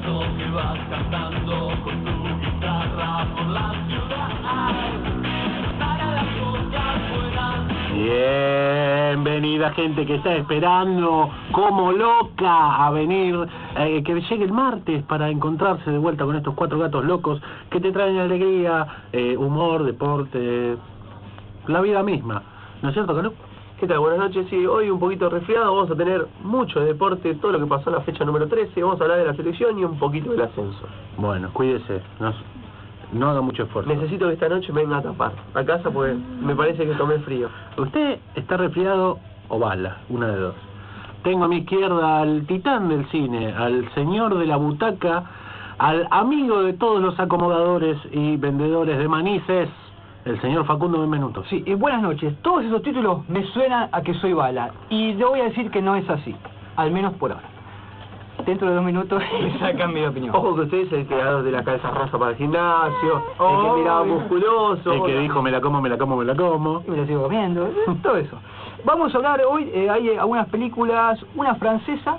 que vas cantando con tu guitarra por la ciudad. Para las cosas buenas. Bienvenida gente que está esperando como loca a venir, que llegue el martes para encontrarse de vuelta con estos cuatro gatos locos que te traen alegría, humor, deporte, la vida misma. ¿No es cierto, Calú? ¿Qué tal? Buenas noches. Sí, hoy un poquito resfriado, vamos a tener mucho de deporte, todo lo que pasó en la fecha número 13, vamos a hablar de la selección y un poquito del ascenso. Bueno, cuídese, no haga mucho esfuerzo. Necesito que esta noche me venga a tapar a casa porque me parece que tomé frío. ¿Usted está resfriado o bala? Una de dos. Tengo a mi izquierda al titán del cine, al señor de la butaca, al amigo de todos los acomodadores y vendedores de manices, el señor Facundo Benvenuto. Sí, buenas noches. Todos esos títulos me suenan a que soy bala. Y le voy a decir que no es así. Al menos por ahora. Dentro de 2 minutos me sacan mi opinión. Ojo que usted es el creador de la calza rosa para el gimnasio, el que miraba musculoso. El que dijo me la como. Y me la sigo comiendo. Todo eso. Vamos a hablar hoy, hay algunas películas, una francesa,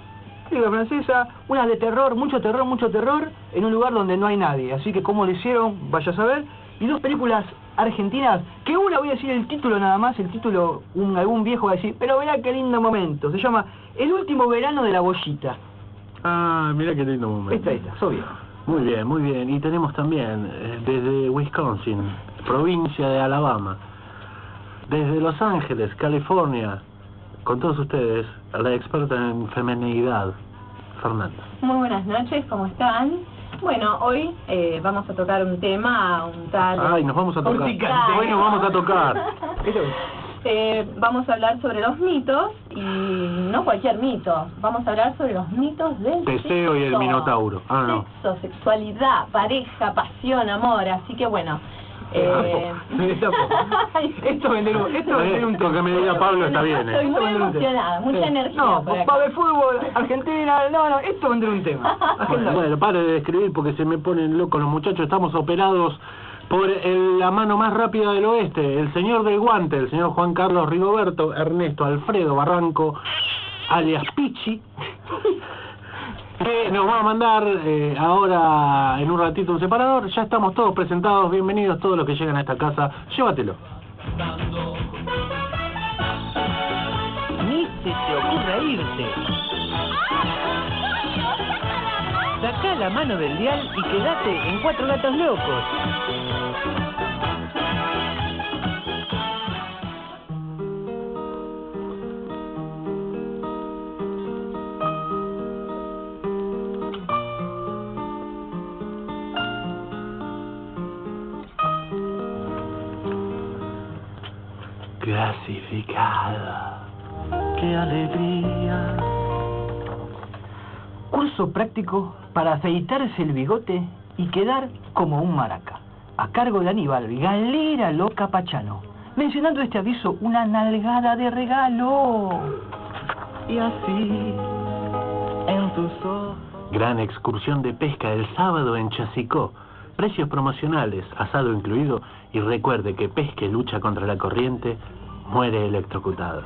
una de terror, mucho terror, en un lugar donde no hay nadie. Así que cómo lo hicieron, vaya a saber. Y 2 películas argentinas, que una voy a decir el título nada más, el título algún viejo va a decir, pero verá qué lindo momento, se llama El último verano de la bollita. Ah, mira qué lindo momento. Esta, soy viejo. Muy bien, y tenemos también desde Wisconsin, provincia de Alabama, desde Los Ángeles, California, con todos ustedes, la experta en feminidad, Fernanda. Muy buenas noches, ¿cómo están? Bueno, hoy vamos a tocar un tema, un tal... Ay, nos vamos a tocar. Hoy nos vamos a tocar. Vamos a hablar sobre los mitos, y no cualquier mito. Vamos a hablar sobre los mitos del Teseo y el Minotauro. Ah, no. Sexo, sexualidad, pareja, pasión, amor. Así que bueno... Esto vender un que me diga Pablo está bien. Estoy muy emocionada, mucha energía. No, por acá. para ver fútbol, Argentina, esto vender un tema. Bueno, pare de escribir porque se me ponen locos los muchachos. Estamos operados por la mano más rápida del oeste, el señor del guante, el señor Juan Carlos Rigoberto Ernesto Alfredo Barranco, alias Pichi, que nos va a mandar ahora en un ratito un separador. Ya estamos todos presentados, bienvenidos todos los que llegan a esta casa, llévatelo. Ni se te ocurra irte. Sacá la mano del dial y quédate en Cuatro Gatos Locos. Clasificada. ¡Qué alegría! Curso práctico para afeitarse el bigote y quedar como un maraca. A cargo de Aníbal Galera Loca Pachano. Mencionando este aviso, una nalgada de regalo. Y así, en tus ojos... Gran excursión de pesca el sábado en Chasicó. Precios promocionales, asado incluido, y recuerde que pesque lucha contra la corriente, muere electrocutado.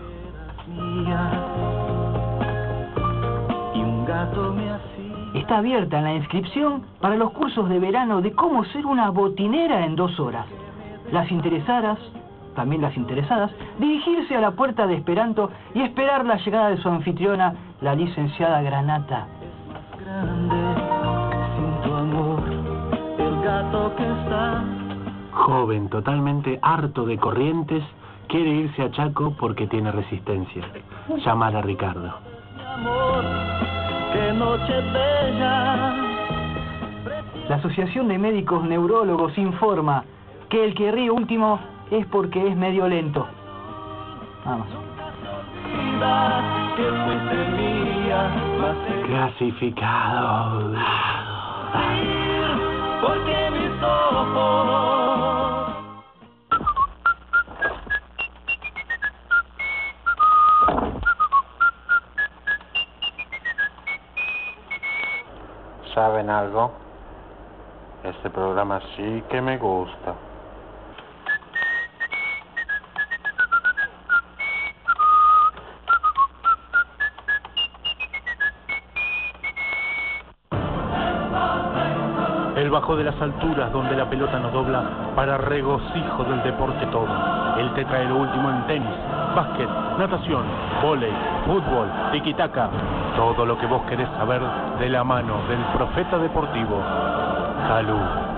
Y un gato me hacía... Está abierta la inscripción para los cursos de verano de cómo ser una botinera en 2 horas. Las interesadas, también las interesadas, dirigirse a la puerta de Esperanto y esperar la llegada de su anfitriona, la licenciada Granata. Grande, sin tu amor, el gato que está... Joven, totalmente harto de corrientes, quiere irse a Chaco porque tiene resistencia. Llamar a Ricardo. Amor, qué noche bella. La Asociación de Médicos Neurólogos informa que el que ríe último es porque es medio lento. Vamos. Clasificado. Porque mis ojos... ¿Saben algo? Este programa sí que me gusta. el bajo de las alturas donde la pelota nos dobla para regocijo del deporte todo. Él te trae lo último en tenis, básquet, natación, vóley, fútbol, tiki-taka. Todo lo que vos querés saber de la mano del profeta deportivo, Calú.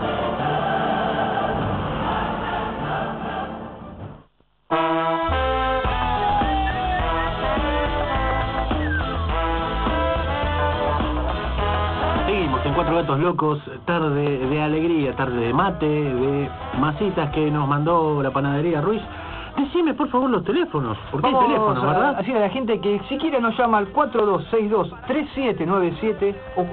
Seguimos en Cuatro Gatos Locos, tarde de alegría, tarde de mate, de masitas que nos mandó la panadería Ruiz. Decime por favor los teléfonos, porque hay teléfonos, ¿verdad? Así a la gente que si quiere nos llama al 4262-3797 o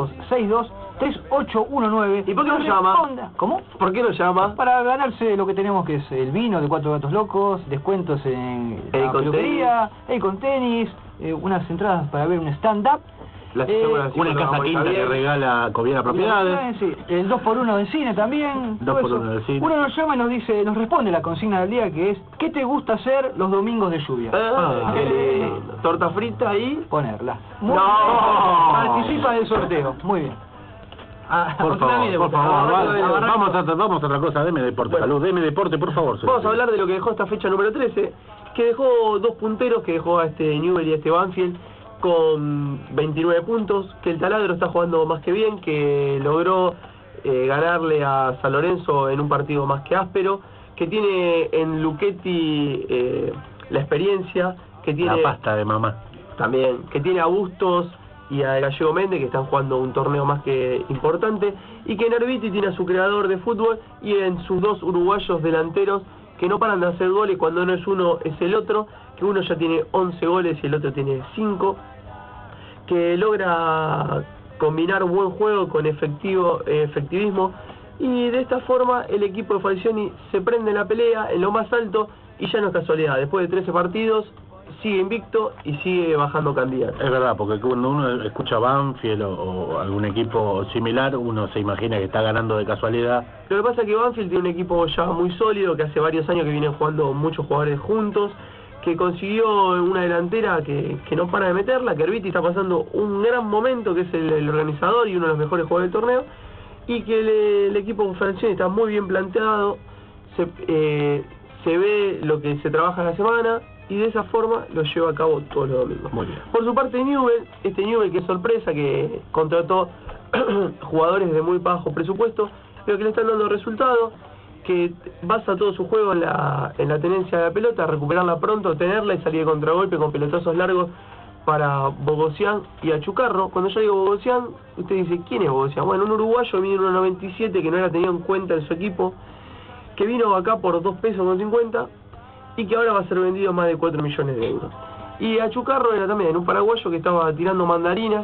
4262-3819. ¿Y por qué nos llama? ¿Cómo? ¿Por qué nos llama? Para ganarse lo que tenemos, que es el vino de Cuatro Gatos Locos, descuentos en El la con peluquería, el con tenis, unas entradas para ver un stand-up. Una casa quinta que regala Coviera Propiedades. Sí, el 2x1 del cine también. 2x1 del cine. Uno nos llama y nos responde la consigna del día, que es ¿qué te gusta hacer los domingos de lluvia? Qué lindo. Torta frita y... Ponerla. ¡No! Participa del sorteo. Muy bien. Por favor, vamos a otra cosa, deme deporte, Bueno. Salud, deme deporte, por favor. Vamos a hablar de lo que dejó esta fecha número 13, que dejó dos punteros, que dejó a este Newell y a este Banfield con 29 puntos, que el Taladro está jugando más que bien, que logró ganarle a San Lorenzo en un partido más que áspero, que tiene en Luchetti la experiencia, que tiene La pasta de mamá. también, que tiene a Bustos y a Gallego Méndez, que están jugando un torneo más que importante, y que en Erviti tiene a su creador de fútbol y en sus dos uruguayos delanteros que no paran de hacer goles, cuando no es uno es el otro, que uno ya tiene 11 goles y el otro tiene 5, que logra combinar buen juego con efectivismo, y de esta forma el equipo de Falcioni se prende en la pelea en lo más alto, y ya no es casualidad, después de 13 partidos sigue invicto y sigue bajando candidatos. Es verdad, porque cuando uno escucha Banfield o algún equipo similar, uno se imagina que está ganando de casualidad. Lo que pasa es que Banfield tiene un equipo ya muy sólido, que hace varios años que vienen jugando muchos jugadores juntos, que consiguió una delantera que no para de meterla, que Erviti está pasando un gran momento, que es el organizador y uno de los mejores jugadores del torneo, y que el equipo Falcioni está muy bien planteado, se ve lo que se trabaja en la semana, y de esa forma lo lleva a cabo todos los domingos. Muy bien. Por su parte Newell, Newell que es sorpresa, que contrató jugadores de muy bajo presupuesto, pero que le están dando resultados, que basa todo su juego en la tenencia de la pelota, recuperarla pronto, tenerla y salir de contragolpe con pelotazos largos para Bogosian y Achucarro. Cuando yo digo Bogosian, usted dice, ¿quién es Bogosian? Bueno, un uruguayo, mide 1.97, que no era tenido en cuenta en su equipo, que vino acá por 2 pesos con 50 y que ahora va a ser vendido más de 4 millones de euros. Y Achucarro era también un paraguayo que estaba tirando mandarinas,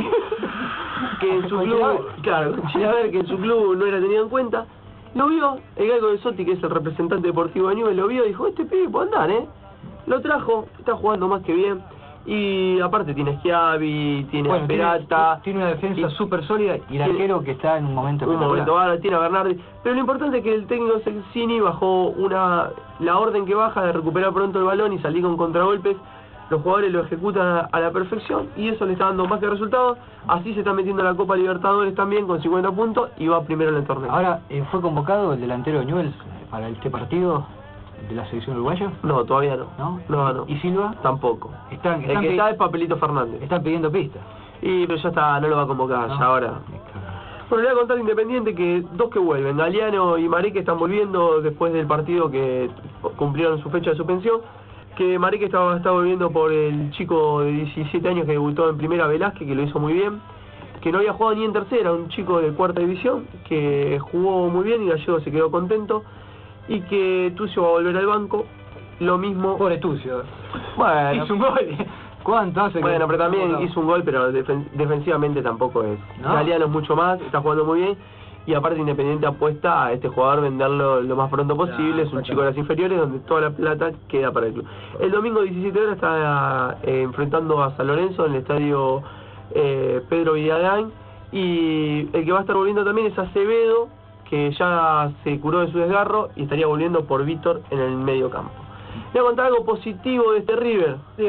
que en su club, claro, que en su club no era tenido en cuenta. Lo vio el Galgo de Sotti, que es el representante deportivo de Newell, lo vio y dijo, este pibe puede andar, Lo trajo, está jugando más que bien. Y aparte tiene Schiavi, tiene a Peralta, tiene una defensa súper sólida y el tiene- arquero que está en un momento ahora tiene a Bernardi. Pero lo importante es que el técnico Cini bajó la orden que baja de recuperar pronto el balón y salir con contragolpes. Los jugadores lo ejecutan a la perfección y eso le está dando más que resultados. Así se está metiendo en la Copa Libertadores también con 50 puntos y va primero en el torneo. Ahora, ¿fue convocado el delantero de Newell's para este partido de la selección uruguaya? No, todavía no. ¿No? No. ¿Y Silva? Tampoco. Están El que está es Papelito Fernández. están pidiendo pistas. Y pero ya está, no lo va a convocar, ¿No? ya ahora. Bueno, le voy a contar a Independiente que dos que vuelven, Galeano y Mareque están volviendo después del partido que cumplieron su fecha de suspensión. Que Mareque está volviendo por el chico de 17 años que debutó en primera, Velázquez, que lo hizo muy bien. Que no había jugado ni en tercera, un chico de cuarta división, que jugó muy bien y Gallego se quedó contento. Y que Tucio va a volver al banco, lo mismo... Pobre Tucio. Bueno, Hizo un gol. ¿Cuánto hace? bueno, pero también hizo un gol, pero defensivamente tampoco es. ¿No? Galeano es mucho más, está jugando muy bien. Y aparte Independiente apuesta a este jugador venderlo lo más pronto posible. Es un chico de las inferiores donde toda la plata queda para el club. El domingo 17 horas está enfrentando a San Lorenzo en el estadio Pedro Villadain. Y el que va a estar volviendo también es Acevedo, que ya se curó de su desgarro y estaría volviendo por Víctor en el medio campo. Le voy a contar algo positivo de este River. Dígalo.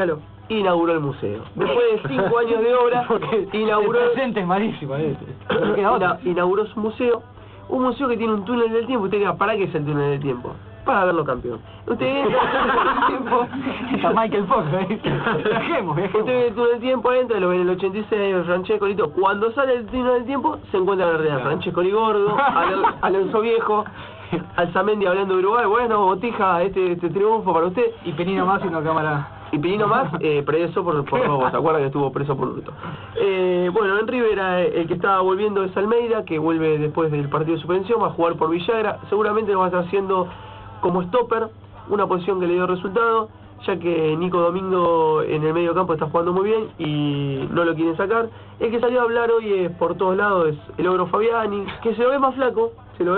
inauguró el museo. Después de 5 años de obra, inauguró... El presente es malísimo. inauguró su museo. Un museo que tiene un túnel del tiempo. Usted diga, ¿para qué es el túnel del tiempo? Para verlo campeón. Usted entra al túnel del tiempo. Está Michael Fox, viajemos. Usted ve el túnel del tiempo, entra, lo ve en el 86, Francescoli y todo. Cuando sale el túnel del tiempo, se encuentra en la realidad. Francescoli gordo, Alonso viejo, Alzamendi hablando de Uruguay. Bueno, Botija, este triunfo para usted. Y Penino más y una cámara. Y Penino más, preso por robo, ¿se acuerda que estuvo preso por hurto? Bueno, en River el que estaba volviendo es Almeida, que vuelve después del partido de suspensión, va a jugar por Villagra, seguramente lo va a estar haciendo como stopper, una posición que le dio resultado, ya que Nico Domingo en el medio campo está jugando muy bien y no lo quieren sacar. El que salió a hablar hoy por todos lados es el Ogro Fabiani, que se lo ve más flaco,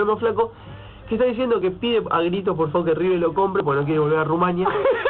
que está diciendo que pide a gritos por favor que River lo compre porque no quiere volver a Rumania.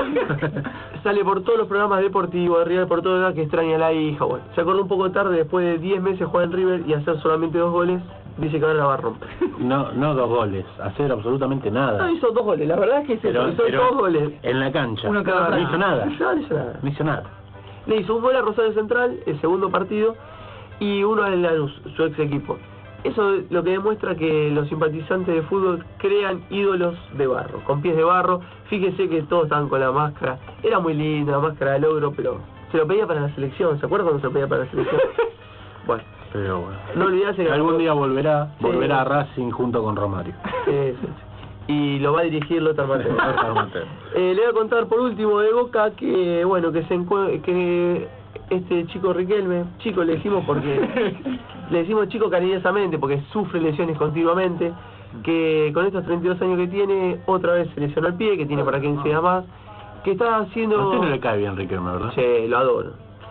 Sale por todos los programas deportivos de River, por todo lado, que extraña a la hija. Bueno, se acordó un poco tarde, después de 10 meses jugar en River y hacer solamente 2 goles, dice que ahora la va a romper. No 2 goles, hacer absolutamente nada. No hizo 2 goles, la verdad es que hizo 2 goles. En la cancha. Uno cada no hizo nada. No hizo nada. Le hizo un gol a Rosario Central, el segundo partido, y uno al Lanús, su ex equipo. Eso es lo que demuestra que los simpatizantes de fútbol crean ídolos de barro, con pies de barro. Fíjese que todos estaban con la máscara. Era muy linda la máscara del Ogro, pero se lo pedía para la selección. ¿Se acuerda cuando se lo pedía para la selección? Bueno. Pero bueno. No olvidarse que algún día volverá a Racing junto con Romario. Sí. Y lo va a dirigir Lothar Matthäus. Le voy a contar por último de Boca que, bueno, que este chico Riquelme, chico le decimos porque le decimos chico cariñosamente porque sufre lesiones continuamente, que con estos 32 años que tiene, otra vez se lesionó el pie, que tiene para 15 días más, que está haciendo... A usted no le cae bien Riquelme, ¿verdad? Sí, lo adoro.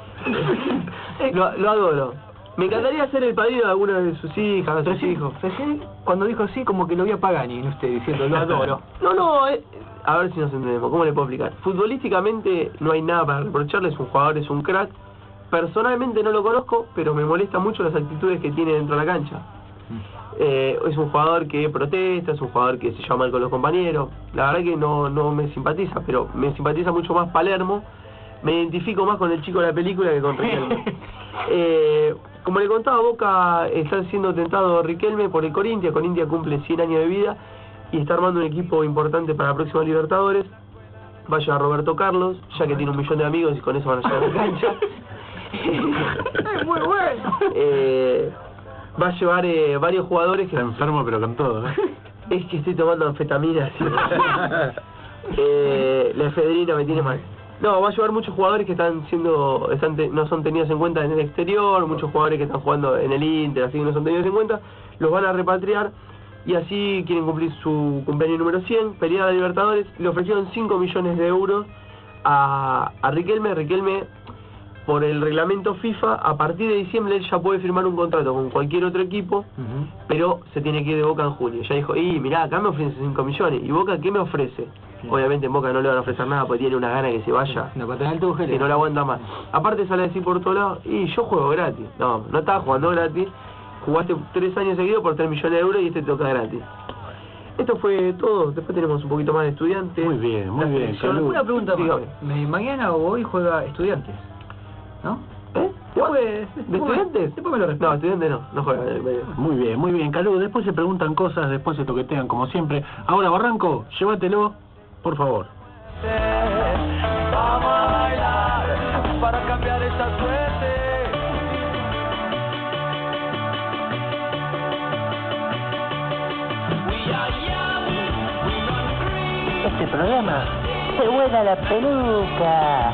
lo adoro. Me encantaría ser el padrino de alguna de sus hijas, de sus hijos. Cuando dijo así, como que lo vi a Pagani en usted diciendo, lo adoro. No, a ver si nos entendemos, ¿cómo le puedo explicar? Futbolísticamente no hay nada para reprocharle, es un jugador, es un crack. Personalmente no lo conozco, pero me molesta mucho las actitudes que tiene dentro de la cancha. Es un jugador que protesta, es un jugador que se lleva mal con los compañeros. La verdad que no me simpatiza, pero me simpatiza mucho más Palermo. Me identifico más con el chico de la película que con Riquelme. Como le contaba, Boca está siendo tentado Riquelme por el Corinthians. Corinthians cumple 100 años de vida y está armando un equipo importante para la próxima Libertadores. Va a llevar a Roberto Carlos, ya que tiene 1 millón de amigos y con eso van a llegar a la cancha. Es muy bueno. Va a llevar varios jugadores que... Está enfermo pero con todo, ¿eh? Es que estoy tomando anfetamina. La efedrina me tiene mal. No, va a llevar muchos jugadores que no son tenidos en cuenta en el exterior, muchos jugadores que están jugando en el Inter, así que no son tenidos en cuenta, los van a repatriar y así quieren cumplir su cumpleaños número 100, pelear a Libertadores. Le ofrecieron 5 millones de euros a Riquelme. Riquelme, por el reglamento FIFA, a partir de diciembre él ya puede firmar un contrato con cualquier otro equipo, pero se tiene que ir de Boca en junio. Ya dijo, mirá, acá me ofrecen 5 millones, ¿y Boca qué me ofrece? Obviamente en Boca no le van a ofrecer nada porque tiene una gana que se vaya, que no la aguanta más. Aparte sale a decir por todos lados, yo juego gratis. No estaba jugando gratis, jugaste 3 años seguidos por 3 millones de euros y te toca gratis. Esto fue todo, después tenemos un poquito más de Estudiantes. Muy bien. Una pregunta más. Mañana o hoy juega Estudiantes, ¿no? ¿De Estudiantes? Después me lo respondo. No, Estudiantes no juega. Muy bien, Calú, después se preguntan cosas, después se toquetean como siempre. Ahora, Barranco, llévatelo, por favor. Vamos a bailar para cambiar esta suerte. Este programa te vuela la peluca.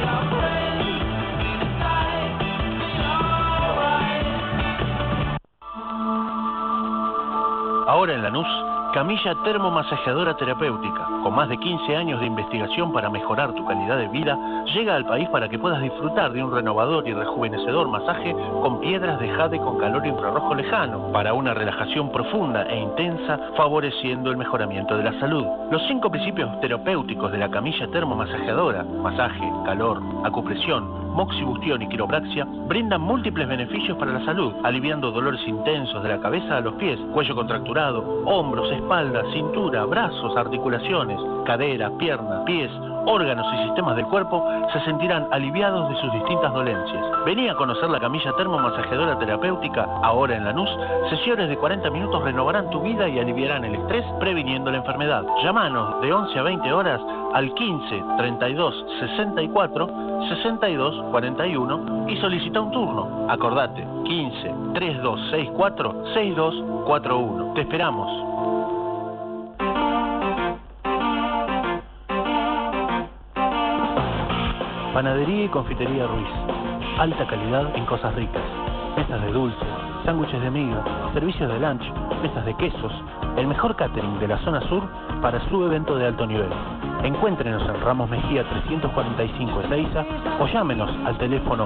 Ahora en Lanús, camilla termomasajeadora terapéutica, con más de 15 años de investigación para mejorar tu calidad de vida, llega al país para que puedas disfrutar de un renovador y rejuvenecedor masaje con piedras de jade con calor infrarrojo lejano, para una relajación profunda e intensa, favoreciendo el mejoramiento de la salud. Los 5 principios terapéuticos de la camilla termomasajeadora, masaje, calor, acupresión, moxibustión y quiropraxia, brindan múltiples beneficios para la salud, aliviando dolores intensos de la cabeza a los pies, cuello contracturado, hombros, espalda, cintura, brazos, articulaciones, cadera, pierna, pies, órganos y sistemas del cuerpo se sentirán aliviados de sus distintas dolencias. Vení a conocer la camilla termomasajeadora terapéutica, ahora en Lanús. Sesiones de 40 minutos renovarán tu vida y aliviarán el estrés, previniendo la enfermedad. Llámanos de 11 a 20 horas al 15 32 64 62 41 y solicita un turno. Acordate, 15 3264 6241. Te esperamos. Panadería y confitería Ruiz. Alta calidad en cosas ricas. Mesas de dulce, sándwiches de miga, servicios de lunch, mesas de quesos. El mejor catering de la zona sur para su evento de alto nivel. Encuéntrenos en Ramos Mejía 345 Ezeiza o llámenos al teléfono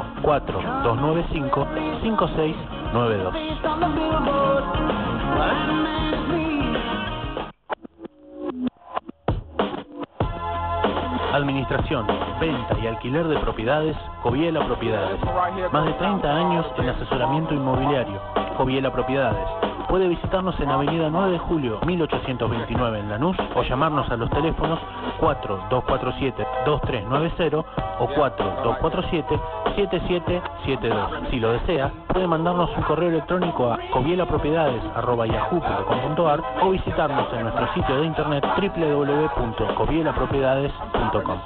4295-5692. Administración, venta y alquiler de propiedades, Coviela Propiedades. Más de 30 años en asesoramiento inmobiliario, Coviela Propiedades. Puede visitarnos en Avenida 9 de Julio, 1829 en Lanús o llamarnos a los teléfonos 4247-2390 o 4247-7772. Si lo desea, puede mandarnos un correo electrónico a covielapropiedades@yahoo.com.ar o visitarnos en nuestro sitio de internet www.covielapropiedades.com.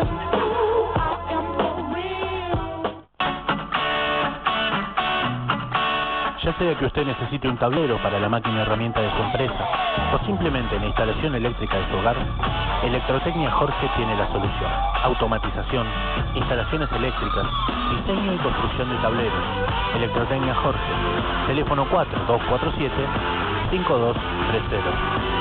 Ya sea que usted necesite un tablero para la máquina herramienta de su empresa o simplemente la instalación eléctrica de su hogar, Electrotecnia Jorge tiene la solución. Automatización, instalaciones eléctricas, diseño y construcción de tableros. Electrotecnia Jorge, teléfono 4247-5230.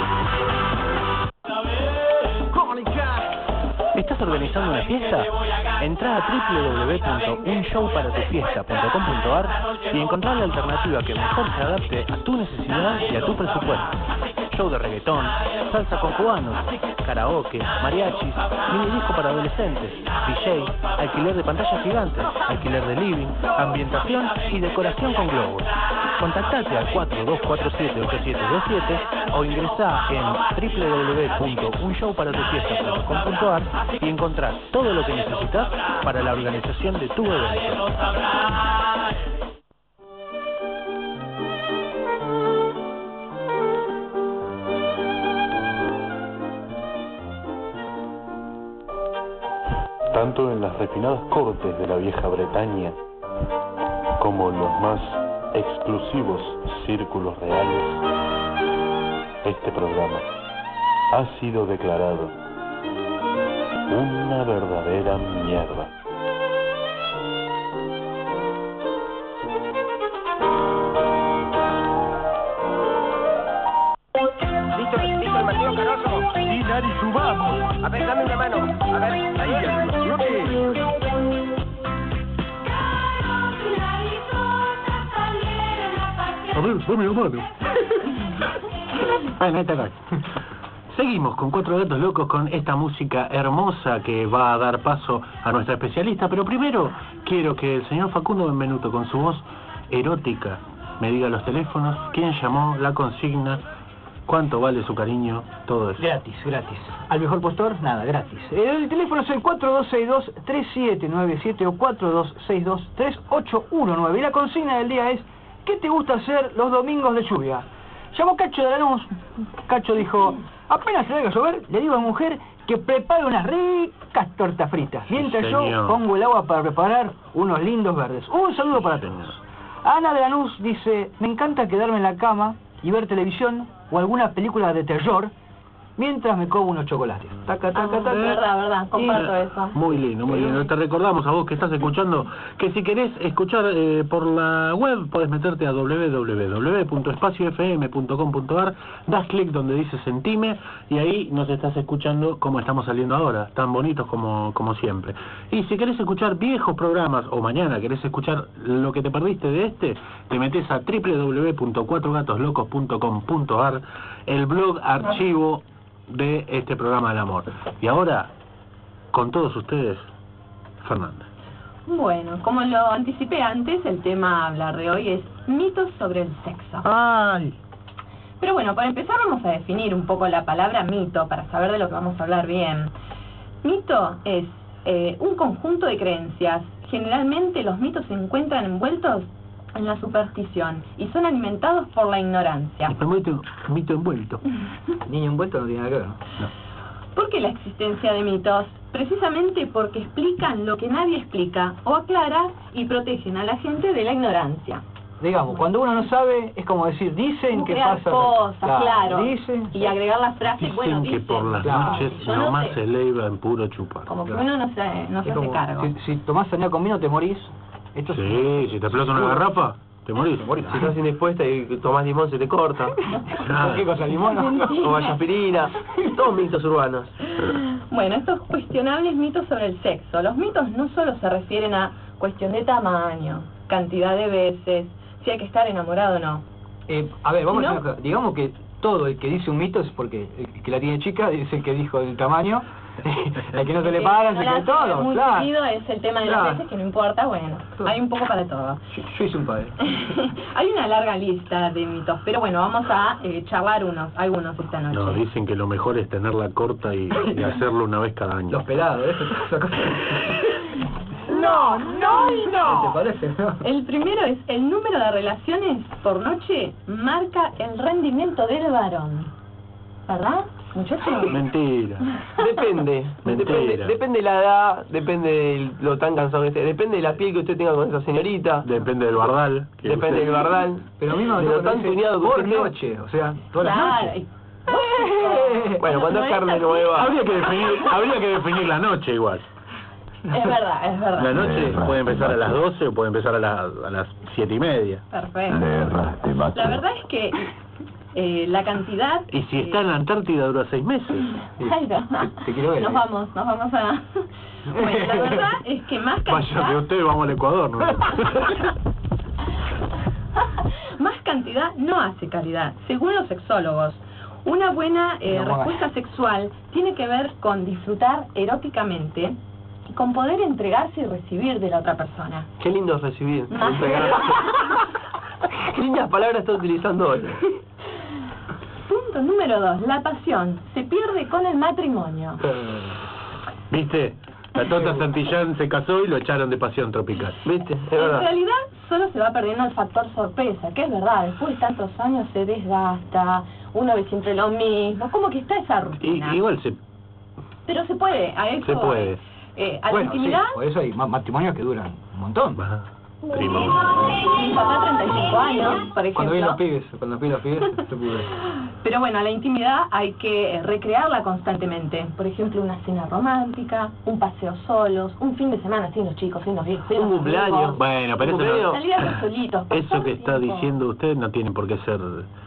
¿Estás organizando una fiesta? Entrá a www.unshowparatufiesta.com.ar y encontrá la alternativa que mejor se adapte a tu necesidad y a tu presupuesto. Show de reggaetón, salsa con cubanos, karaoke, mariachis, mini disco para adolescentes, DJ, alquiler de pantallas gigantes, alquiler de living, ambientación y decoración con globos. Contactate al 4247-8727 o ingresá en www.unshowparatufiesta.com.ar y encontrás todo lo que necesitas para la organización de tu evento. Tanto en las refinadas cortes de la vieja Bretaña como en los más exclusivos círculos reales, este programa ha sido declarado una verdadera mierda. ¿Listo el Mateo Caroso? Sí, Nari, subamos. A ver, dame una mano. A ver, ahí. A ver, dame la mano. Bueno, esta noche. Seguimos con Cuatro Gatos Locos con esta música hermosa que va a dar paso a nuestra especialista, pero primero quiero que el señor Facundo Benvenuto, con su voz erótica, me diga los teléfonos, quién llamó, la consigna, cuánto vale su cariño, todo eso. Gratis. Al mejor postor, nada, gratis. El teléfono es el 4262-3797 o 4262-3819. Y la consigna del día es: ¿qué te gusta hacer los domingos de lluvia? Llamó Cacho de Lanús. Cacho dijo: apenas se venga a llover, le digo a mi mujer que prepare unas ricas tortas fritas, mientras yo pongo el agua para preparar unos lindos verdes. Un saludo para todos. Ana de Lanús dice: me encanta quedarme en la cama y ver televisión o alguna película de terror mientras me como unos chocolates. Taca. Verdad, comparto eso. Muy lindo, muy lindo. Te recordamos a vos que estás escuchando que si querés escuchar por la web, podés meterte a www.espaciofm.com.ar, das clic donde dice Sentime y ahí nos estás escuchando como estamos saliendo ahora, tan bonitos como siempre. Y si querés escuchar viejos programas o mañana querés escuchar lo que te perdiste de este, te metés a www.cuatrogatoslocos.com.ar, el blog archivo de este programa del amor. Y ahora, con todos ustedes, Fernanda. Bueno, como lo anticipé antes, el tema a hablar de hoy es mitos sobre el sexo. ¡Ay! Pero bueno, para empezar vamos a definir un poco la palabra mito, para saber de lo que vamos a hablar bien. Mito es un conjunto de creencias. Generalmente los mitos se encuentran envueltos en la superstición y son alimentados por la ignorancia. Mito envuelto. Niño envuelto no tiene nada que ver, ¿no? ¿Por qué la existencia de mitos? Precisamente porque explican lo que nadie explica o aclara y protegen a la gente de la ignorancia. Digamos, cuando uno no sabe, es como decir, dicen Como que crear pasa... cosas, claro. Dicen... Y agregar la frase, Dicen bueno, que dicen. por las Claro. noches Yo no nomás sé. se eleva en puro chupar. Como que Claro. uno no se Es hace como, cargo. si tomás saña con vino te morís. Esto Sí, si te explota una garrafa, te morís. Si estás indispuesta y tomás limón se te corta. ¿Con qué cosa? ¿Limón? O aspirina. Todos mitos urbanos. Bueno, estos cuestionables mitos sobre el sexo. Los mitos no solo se refieren a cuestión de tamaño, cantidad de veces, si hay que estar enamorado o no. A ver, vamos ¿No? a hacer una cosa. Digamos que todo el que dice un mito es porque el que la tiene chica es el que dijo el tamaño. El que no se le pagan, se cree todo. Muy Claro. seguido es el tema de Claro. las veces, que no importa, bueno, hay un poco para todo. Yo hice un padre. Hay una larga lista de mitos, pero bueno, vamos a charlar algunos esta noche. No, dicen que lo mejor es tenerla corta y hacerlo una vez cada año. Los pelados, ¿eh? Esa cosa. No, no y ¿Te no. parece? No. El primero es el número de relaciones por noche marca el rendimiento del varón. ¿Verdad, muchachos? Mentira. Depende. Mentira. Depende la edad, depende de lo tan cansado que esté, depende de la piel que usted tenga con esa señorita, Depende del bardal. que depende usted- del bardal, Pero a mí me de lo tan tuneado que por usted esté. noche, o sea, todas las Claro. noches. Bueno, cuando es carne nueva. Habría que definir la noche igual. Es verdad, es verdad. La noche puede empezar a las 12 o puede empezar a las 7:30. Perfecto. La verdad es que la cantidad... Y si está en la Antártida dura 6 meses. Ay, no. Te quiero ver. Nos vamos a... Bueno, la verdad es que más Vaya de cantidad... usted, vamos al Ecuador, ¿no? Más cantidad no hace calidad. Según los sexólogos, una buena respuesta sexual tiene que ver con disfrutar eróticamente y con poder entregarse y recibir de la otra persona. Qué lindo es recibir. Más. Qué lindas palabras está utilizando hoy. Punto número 2. La pasión se pierde con el matrimonio. ¿Viste? La Tota Santillán se casó y lo echaron de Pasión Tropical. ¿Viste? Es En verdad. realidad solo se va perdiendo el factor sorpresa, que es verdad, después de tantos años se desgasta, uno ve siempre lo mismo, como que está esa Y, rutina. igual se Pero se puede, a eso... Se puede. A la Bueno, intimidad... sí, por eso hay matrimonios que duran un montón. primo. Mi papá 35 años, por Cuando vi los ejemplo. pibes, se pude. Pero bueno, a la intimidad hay que recrearla constantemente. Por ejemplo, una cena romántica, un paseo solos, un fin de semana sin los chicos, sin los viejos, sin Un los cumpleaños. amigos. Bueno, pero eso no, Salir a los solitos. eso pasar que está tiempo. diciendo usted no tiene por qué ser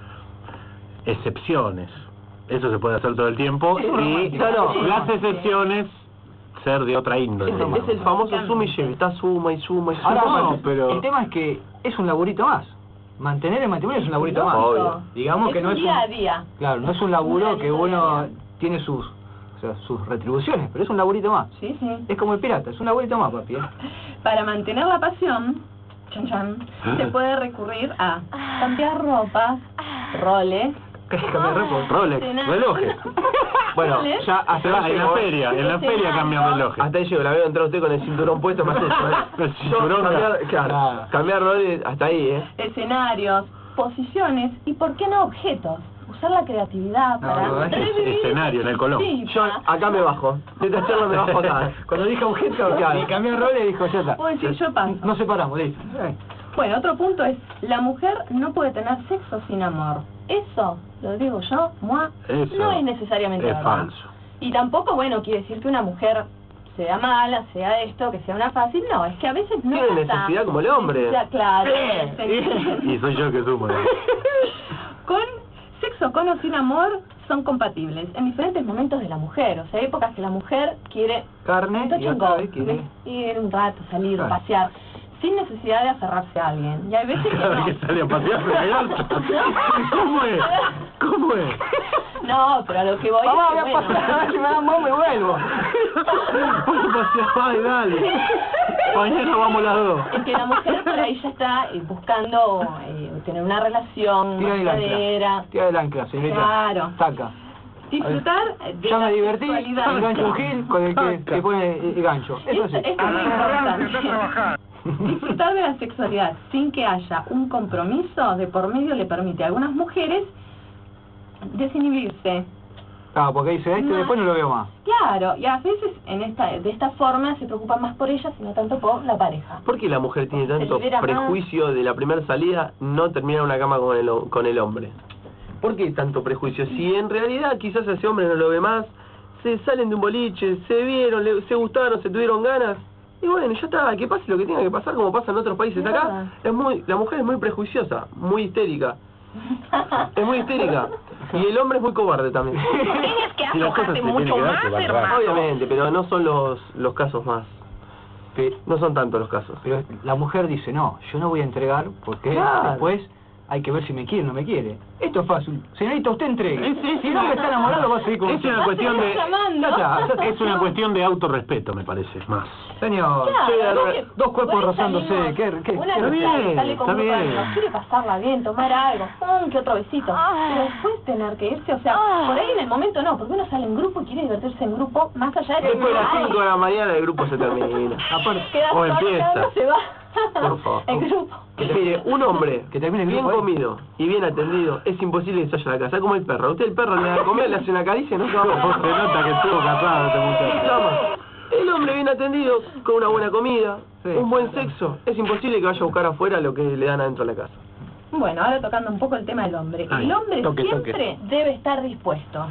excepciones. Eso se puede hacer todo el tiempo y no. las excepciones ser de otra índole. Es el famoso suma y lleve. Está suma y suma y suma. Ahora, No, bueno, pero- el tema es que es un laburito más. Mantener el matrimonio es un laburito más. Obvio. Digamos que no un es día a un, día. claro, no es un laburo Una que lista uno diaria. tiene sus retribuciones, pero es un laburito más. Sí, sí. Es como el pirata, es un laburito más, papi. Para mantener la pasión, chan chan, se puede recurrir a cambiar ropas, roles, Cambiar ropa. Rolex, cenar. relojes. Bueno, roles. ya hasta Se va, en la llego. feria cambian relojes. Hasta ahí llego, la veo entrar usted con el cinturón puesto, más eso, El Yo, cinturón, cambiar, claro. claro, cambiar roles hasta ahí, escenarios, posiciones y, ¿por qué no, objetos? Usar la creatividad No, para no, es revivir escenario en el Colón. Sí, Yo acá me bajo. De esta charla me bajo acá. Cuando dije objeto, y cambiar roles, dijo, ya está. Puedo decir, yo paso. Nos separamos, listo. Bueno, otro punto es, la mujer no puede tener sexo sin amor. Eso, lo digo yo, Eso no es necesariamente es verdad. falso. Y tampoco, bueno, quiere decir que una mujer sea mala, sea esto, que sea una fácil, no, es que a veces no Tiene pasa. necesidad como el hombre. Ya, claro. Y soy yo el que sumo. Con sexo con o sin amor son compatibles en diferentes momentos de la mujer. O sea, hay épocas que la mujer quiere Carne touch y and otra go, vez quiere... ir un rato, salir, Claro. pasear, sin necesidad de aferrarse a alguien. Y hay veces que Cada no. vez que sale a pasear se agarra. ¿Cómo es? ¿Cómo es? No, pero a lo que voy Mamá, es voy que, a bueno. pasar, a ver si me dan bomba y vuelvo. Vamos a pasear, ay, dale. Mañana vamos las dos. Es que la mujer por ahí ya está buscando tener una relación Tira más del ancla. duradera. Tira del ancla, señorita. Claro. Saca. Disfrutar de ya la me divertí, sexualidad. engancho un gil con el que pone el gancho. Eso sí. Esto es muy importante. Disfrutar de la sexualidad sin que haya un compromiso de por medio le permite a algunas mujeres desinhibirse. Claro, porque dice, después no lo veo más. Claro, y a veces de esta forma se preocupa más por ella, sino tanto por la pareja. ¿Por qué la mujer tiene tanto libera más. prejuicio de la primera salida no terminar en una cama con el hombre? ¿Por qué tanto prejuicio? Si en realidad quizás ese hombre no lo ve más, se salen de un boliche, se vieron, se gustaron, se tuvieron ganas, y bueno, ya está, que pase lo que tenga que pasar, como pasa en otros países. Acá la mujer es muy prejuiciosa, muy histérica. Es muy histérica. Y el hombre es muy cobarde también. Tienes que aflojarte mucho más, hermano. Obviamente, pero no son los casos más. No son tantos los casos. Pero la mujer dice, no, yo no voy a entregar porque después hay que ver si me quiere o no me quiere. Esto es fácil. Señorita, usted entregue. Si el hombre está enamorado, va a seguir con Es usted. una cuestión de... Ya está. Es una cuestión de autorrespeto, me parece, más. Señor, dos cuerpos rozándose. ¿Qué? Una Está bien, sale con está un bien. no quiere pasarla bien, tomar algo, que otro besito. Pero después tener que irse, o sea, por ahí en el momento no, porque uno sale en grupo y quiere divertirse en grupo, más allá de Después de las 5 de la mañana el grupo se termina. O empieza. se va. Por favor. El grupo. Mire, un hombre que termine el bien grupo, comido y bien atendido, es imposible que se vaya a la casa. Es como el perro. Usted el perro le da a comer, le hace una caricia, no se va a Se nota que estuvo casado este muchacho. El hombre bien atendido, con una buena comida, un buen sexo, es imposible que vaya a buscar afuera lo que le dan adentro de la casa. Bueno, ahora tocando un poco el tema del hombre. Ay, El hombre toque. siempre debe estar dispuesto.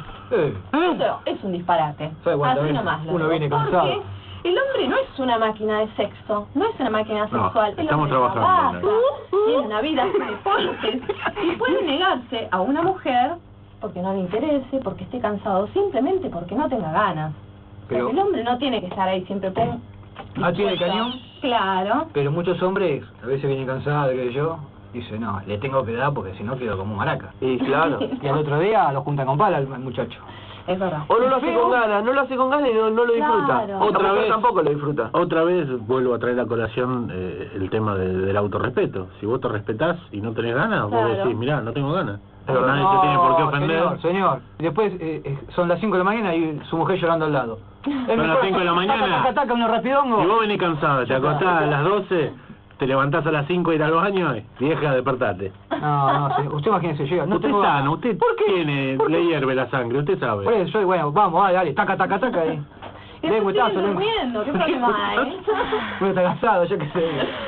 Eso es un disparate. ¿Sabe cuántas Así veces nomás lo uno digo. viene cansado? Porque el hombre no es una máquina de sexo, no es una máquina No, sexual. El estamos hombre trabajando en trabaja, tiene una vida, hace deportes, y puede negarse a una mujer porque no le interese, porque esté cansado, simplemente porque no tenga ganas. Pero- el hombre no tiene que estar ahí siempre tiene cañón. Claro. Pero muchos hombres, a veces vienen cansados, que yo, dicen, no, le tengo que dar porque si no quedo como un maraca. Y claro. Y al otro día lo juntan con pala al muchacho. Es verdad. O no lo hace con ganas, no lo hace con ganas y no lo disfruta. Claro. Otra vez tampoco lo disfruta. Otra vez vuelvo a traer a colación el tema del autorrespeto. Si vos te respetás y no tenés ganas, Claro. vos decís, mirá, no tengo ganas. Es verdad. Nadie te tiene por qué ofender. Señor. Después son las 5 de la mañana y su mujer llorando al lado. Son las 5 de la mañana. Taca, unos rapidongos. Si vos venís cansado, te acostás a las 12, te levantás a las 5 a ir al baño, vieja, despertate. No, usted imagínese, llega. No usted tengo sano, ganas. usted ¿Por qué? tiene, le hierve la sangre, usted sabe. Por eso, bueno, vamos, dale, taca ahí. Y no sigue durmiendo, ¿qué problema hay? Uno está cansado, yo qué sé.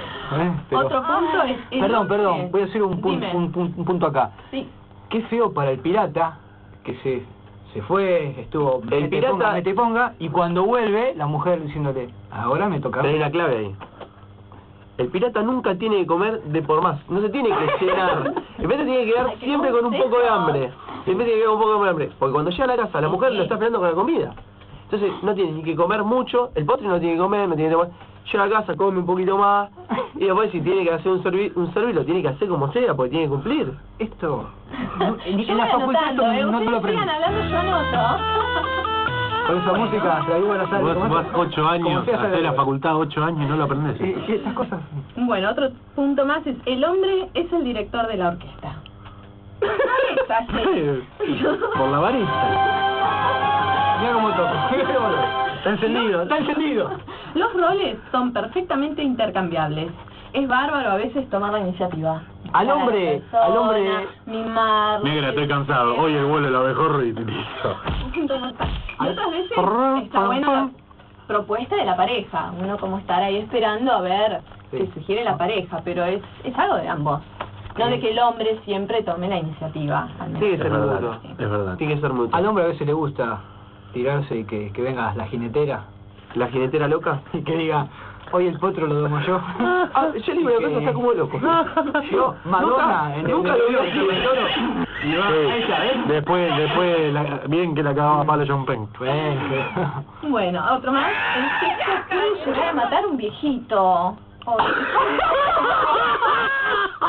Pero- Otro punto es... el Perdón, hombre. voy a hacer un Dime. punto acá. Sí. Qué feo para el pirata que se fue, estuvo El pirata- mete y ponga, y cuando vuelve, la mujer diciéndole, ahora me toca. Pero hay una clave ahí. El pirata nunca tiene que comer de por más, no se tiene que llenar. El pirata tiene que quedar Ay, qué siempre con un poco de consejo. hambre. Siempre tiene que quedar con un poco de hambre. Porque cuando llega a la casa, la mujer lo está esperando con la comida. Entonces no tiene ni que comer mucho, el postre no tiene que comer, no tiene que tomar. Llega a casa, come un poquito más, y después si tiene que hacer un servir, lo tiene que hacer como sea, porque tiene que cumplir. Esto, Yo en la voy facultad anotando, esto no te lo ustedes sigan aprendí. hablando, yo anoto. Con esa música, la digo a la sala. Vos ¿cómo vas es? 8 años, Como se hace hacés la de- facultad 8 años y no lo aprendés. Sí, estas cosas. Bueno, otro punto más es, el hombre es el director de la orquesta. Es así. Por la varita. Mira cómo toco. Está encendido. Está encendido. Los roles son perfectamente intercambiables. Es bárbaro a veces tomar la iniciativa. Al hombre, Para la al hombre- persona, mimarlo. Negra, estoy cansado. Hoy el vuelo el abejorro y listo. Y otras veces está buena la propuesta de la pareja. Uno como estar ahí esperando a ver qué sugiere la pareja, pero es algo de ambos. No de que el hombre siempre tome la iniciativa. al menos. Tiene que ser Es verdad, mutuo. es verdad. Tiene que ser mutuo. Al hombre a veces le gusta tirarse y que venga la jinetera La jinetera loca. y que diga, hoy el potro lo domo yo. Ah, yo le digo una cosa, está como loco. Yo, Madonna, Nunca lo vio así, el toro. Y va, ella, ¿eh? Después bien que la acababa a palo John Penn. Bueno, otro más. El sexo puede llegar a matar a un viejito.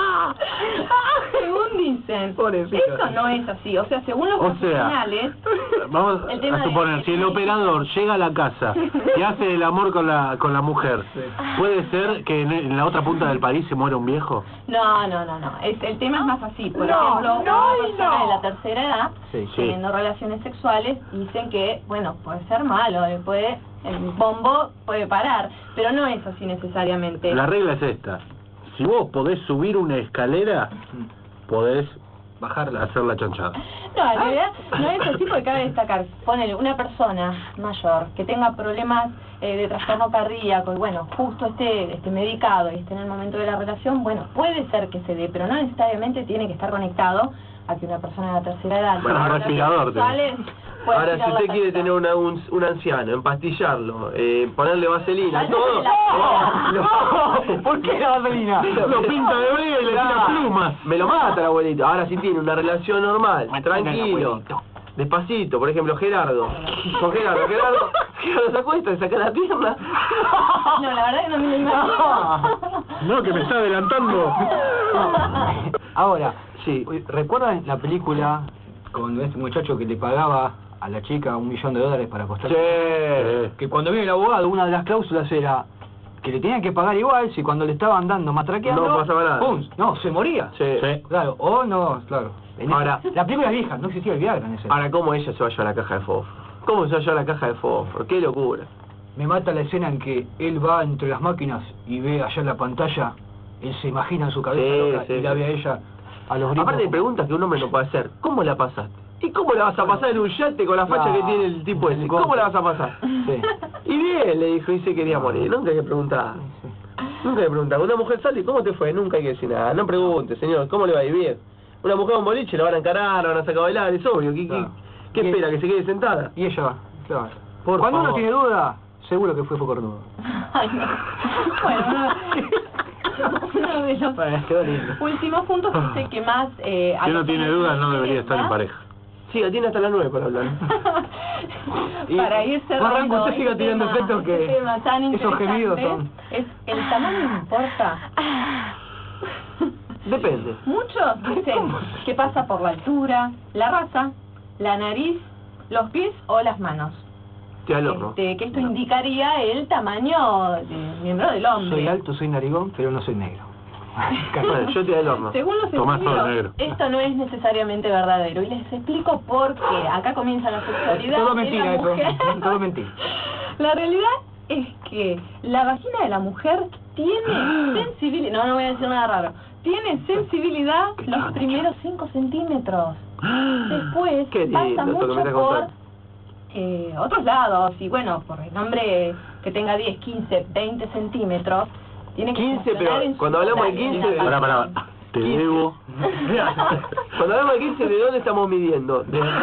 Según dicen, Pobrecito. eso no es así. O sea, según los O sea, profesionales, vamos El tema a suponer, de- si el operador llega a la casa y hace el amor con la mujer, ¿puede ser que en la otra punta del país se muera un viejo? No. El tema es más así. Por No, ejemplo, no, una persona de la tercera edad, Sí. teniendo relaciones sexuales, dicen que, bueno, puede ser malo, el bombo puede parar, pero no es así necesariamente. La regla es esta: si vos podés subir una escalera, podés Bajarla. hacer la chanchada. No, en realidad no es así porque cabe destacar, ponele una persona mayor que tenga problemas de trastorno cardíaco y bueno, justo esté medicado y esté en el momento de la relación, bueno, puede ser que se dé, pero no necesariamente tiene que estar conectado a que una persona de la tercera edad... Bueno, con un respirador sexuales, pueda Ahora, si tirar la usted quiere patita. tener un anciano, empastillarlo, ponerle vaselina, Ay, todo... No, ¿por qué la vaselina? Lo pinta de brillo y le tira plumas. Me lo mata el abuelito. Ahora, si tiene una relación normal, tranquilo, despacito, por ejemplo, Gerardo se acuesta y saca la pierna. No, la verdad que no me lo imagino. No, que me está adelantando. Ahora, Sí. ¿recuerdan la película con este muchacho que le pagaba a la chica $1 millón para acostarse? Sí. Que cuando viene el abogado, una de las cláusulas era que le tenían que pagar igual si cuando le estaban dando matraqueando... No pasaba nada. ¡pum! No, se moría. Sí. Claro, o no, claro. Ahora- la película es vieja, no existía el Viagra en ese. Ahora, ¿cómo ella se va a llevar la caja de fósforo? ¿Cómo se va a llevar la caja de fósforo? ¡Qué locura! Me mata la escena en que él va entre las máquinas y ve allá en la pantalla, él se imagina en su cabeza Sí, loca sí, y la sí. ve a ella a los gritos. Aparte de como- preguntas que un hombre no puede hacer. ¿Cómo la pasaste? ¿Y cómo la vas a pasar en un yate con la facha que tiene el tipo ese? ¿Cómo la vas a pasar? Sí. Y bien, le dijo, y se quería morir. Nunca hay que preguntar. Nunca hay que preguntar. Cuando una mujer sale, ¿cómo te fue? Nunca hay que decir nada. No pregunte, señor, ¿cómo le va a ir bien? Una mujer a un boliche, la van a encarar, la van a sacar a bailar, es obvio. ¿Qué Y- espera? ¿Que se quede sentada? Y ella va, claro. Por Cuando favor. uno tiene duda, seguro que fue cornudo. Ay, no. Bueno, uno de los Quedó lindo. últimos puntos que sé que más... Si uno tiene dudas, no debería estar en pareja. Sí, tiene hasta las 9 para hablar. Para ir cerrando Barranco, usted siga este tirando tema- efectos que este tema tan esos gemidos interesante, es el tamaño importa. Depende. Muchos dicen que pasa por la altura, la raza, la nariz, los pies o las manos. Te al horno. Que esto indicaría el tamaño del miembro del hombre. Soy alto, soy narigón, pero no soy negro. Bueno, yo te al horno. Según los Tomás todo estudios, negro. esto no es necesariamente verdadero y les explico por qué. Acá comienza la sexualidad Todo de mentira la eso, mujer. todo mentira. La realidad es que la vagina de la mujer tiene sensibilidad, no voy a decir nada raro, tiene sensibilidad los primeros 5 centímetros. Después Qué lindo pasa esto que me mucho estás por contando. otros lados y bueno, por el hombre que tenga 10, 15, 20 centímetros, tiene que 15, funcionar pero en su cuando hablamos de totalidad. 15, Pará. Te debo. Cuando hablamos de 15, ¿de dónde estamos midiendo?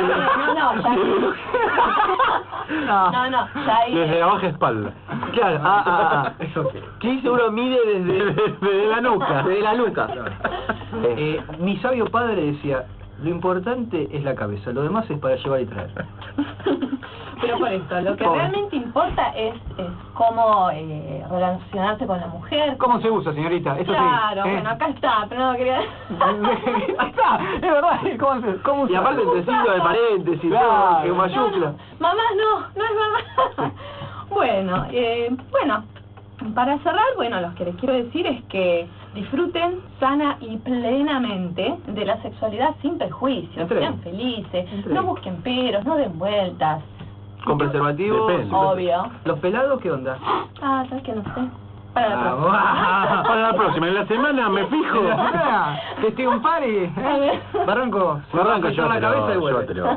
No, ya ahí... Desde la baja espalda. Claro, Eso sí. 15 uno mide Desde la nuca. Desde la nuca. Mi sabio padre decía, lo importante es la cabeza, lo demás es para llevar y traer. Pero por esto, lo que Pobre. realmente importa es cómo relacionarse con la mujer. ¿Cómo se usa, señorita? Eso Claro, sí. bueno, acá está, pero no lo quería... Ahí está, es verdad. ¿Cómo Y aparte entre signos de paréntesis, Claro. todo, en mayúscula. Mamá, no es verdad. Bueno, para cerrar, bueno, lo que les quiero decir es que disfruten sana y plenamente de la sexualidad sin prejuicios, Entre. sean felices, Entre. no busquen peros, no den vueltas. Con preservativo. Depende. Obvio. ¿Los pelados qué onda? Ah, ¿sabes qué? No sé. Para la Ah, próxima. Para la próxima, en la semana me fijo. Testé un party. A ver. Barranco, Barranco, yo la cabeza y vuelve. llévatelo.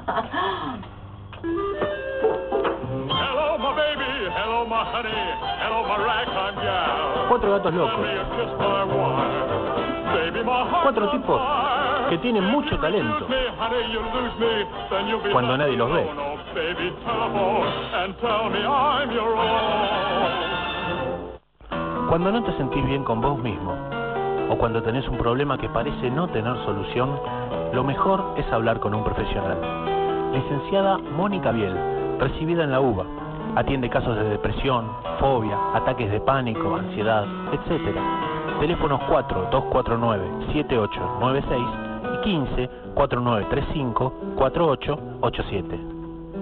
Hello, my baby. Hello, my honey. Hello, my ragtime gal. 4 gatos locos. Me a kiss my wife. Baby, my heart 4 tipos que tienen mucho talento cuando nadie los ve. Cuando no te sentís bien con vos mismo, o cuando tenés un problema que parece no tener solución, lo mejor es hablar con un profesional. Licenciada Mónica Biel, recibida en la UBA, atiende casos de depresión, fobia, ataques de pánico, ansiedad, etc. Teléfonos 4-249-7896 y 15-4935-4887.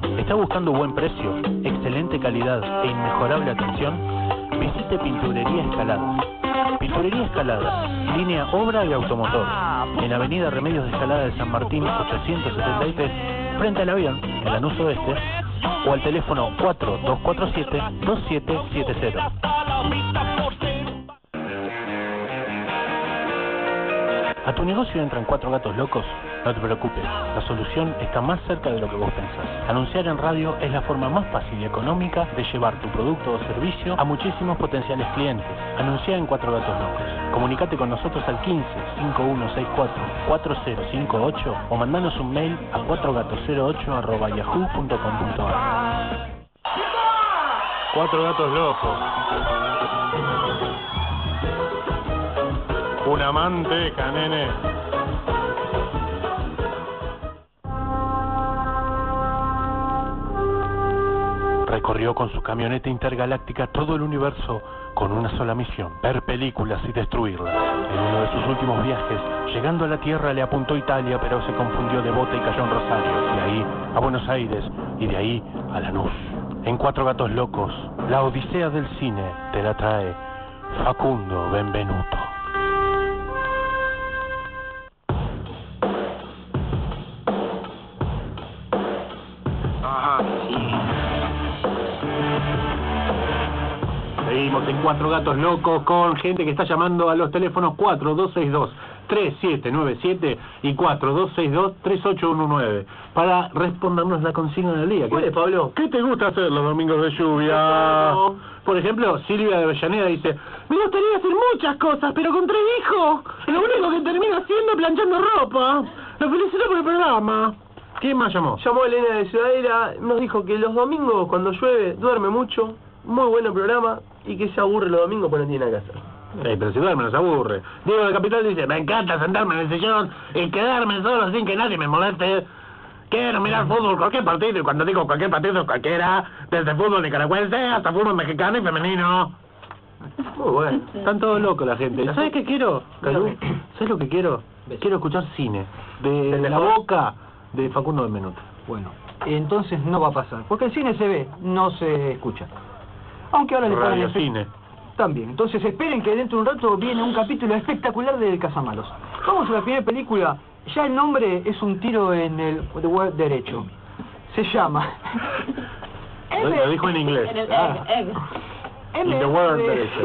¿Está buscando buen precio, excelente calidad e inmejorable atención? Visite Pinturería Escalada. Pinturería Escalada, línea obra y automotor, en Avenida Remedios de Escalada de San Martín 873, frente al avión, en Lanús Oeste, o al teléfono 4247-2770. ¿A tu negocio entran 4 gatos locos? No te preocupes, la solución está más cerca de lo que vos pensás. Anunciar en radio es la forma más fácil y económica de llevar tu producto o servicio a muchísimos potenciales clientes. Anuncia en 4 gatos locos. Comunicate con nosotros al 15-5164-4058 o mandanos un mail a 4gatos08@yahoo.com.ar. 4 gatos locos. Una manteca, nene. Recorrió con su camioneta intergaláctica todo el universo con una sola misión: ver películas y destruirlas. En uno de sus últimos viajes, llegando a la Tierra, le apuntó Italia, pero se confundió de bota y cayó en Rosario. De ahí a Buenos Aires y de ahí a Lanús. En 4 gatos locos, la odisea del cine te la trae Facundo Benvenuto. Seguimos en 4 gatos locos con gente que está llamando a los teléfonos 4262-3797 y 4262-3819 para respondernos la consigna del día. ¿Cuál es, Pablo? ¿Qué te gusta hacer los domingos de lluvia? Por ejemplo, Silvia de Avellaneda dice: me gustaría hacer muchas cosas, pero con 3 hijos, lo único que termino haciendo es planchando ropa. Lo felicito por el programa. ¿Quién más llamó? Llamó Elena de Ciudadela, nos dijo que los domingos cuando llueve duerme mucho, muy bueno el programa, y que se aburre los domingos porque no tiene nada que hacer. Pero si duerme no se aburre. Diego de Capital dice: me encanta sentarme en el sillón y quedarme solo sin que nadie me moleste. Quiero mirar fútbol, cualquier partido, y cuando digo cualquier partido, cualquiera, desde fútbol nicaragüense hasta fútbol mexicano y femenino. Muy bueno. Están todos locos la gente. ¿Sabes qué quiero, Calú? ¿Sabes lo que quiero? Quiero escuchar cine. De la boca de Facundo Benvenuto. Bueno, entonces no va a pasar, porque el cine se ve, no se escucha. Aunque ahora le ponen Radio cine. También. Entonces esperen que dentro de un rato viene un capítulo espectacular de Cazamalos. Vamos a la primera película. Ya el nombre es un tiro en el web derecho. Se llama... Lo dijo en inglés. En el egg. In the word derecho.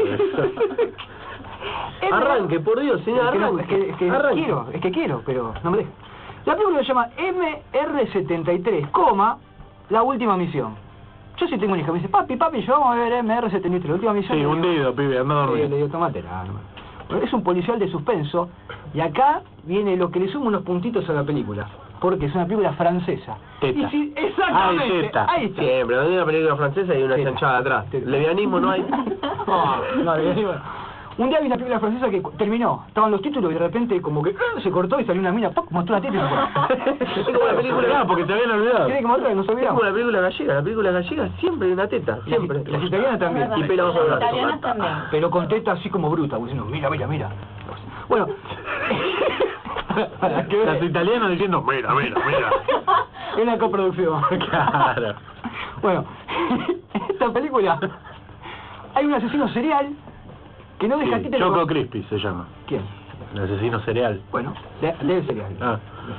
Arranque, por Dios, señor, arranque. Es que quiero, pero no me deja. La película se llama MR73, coma, la última misión. Yo sí tengo un hijo, me dice: papi, yo vamos a ver MR73, la última misión. Sí, hundido, pibe, anda a dormir. Le digo: tomate. Bueno, es un policial de suspenso, y acá viene lo que le suma unos puntitos a la película, porque es una película francesa. Teta. Y sí, exactamente. Ay, teta. Ahí está. Siempre, donde hay una película francesa y una Teta. chanchada atrás. Teta. Levianismo no hay. No, levianismo no. Un día vi una película francesa que terminó, estaban los títulos y de repente como que se cortó y salió una mina, ¡poc! Mostró la teta y se fue. Es como la película, porque te habían olvidado. Tiene que mostrar, no se es como olvidamos. la película gallega. La película gallega siempre hay una teta, siempre. Las italianas también. Y pelados a Las hablar. italianas también. Pero con teta así como bruta, diciendo: mira. Bueno. Para que Las vean. italianas diciendo: mira. Es una coproducción. Claro. Bueno, esta película hay un asesino serial que no deja Sí, títere Choco con... Crispy se llama. ¿Quién? El asesino cereal. Bueno, del serial. Ah.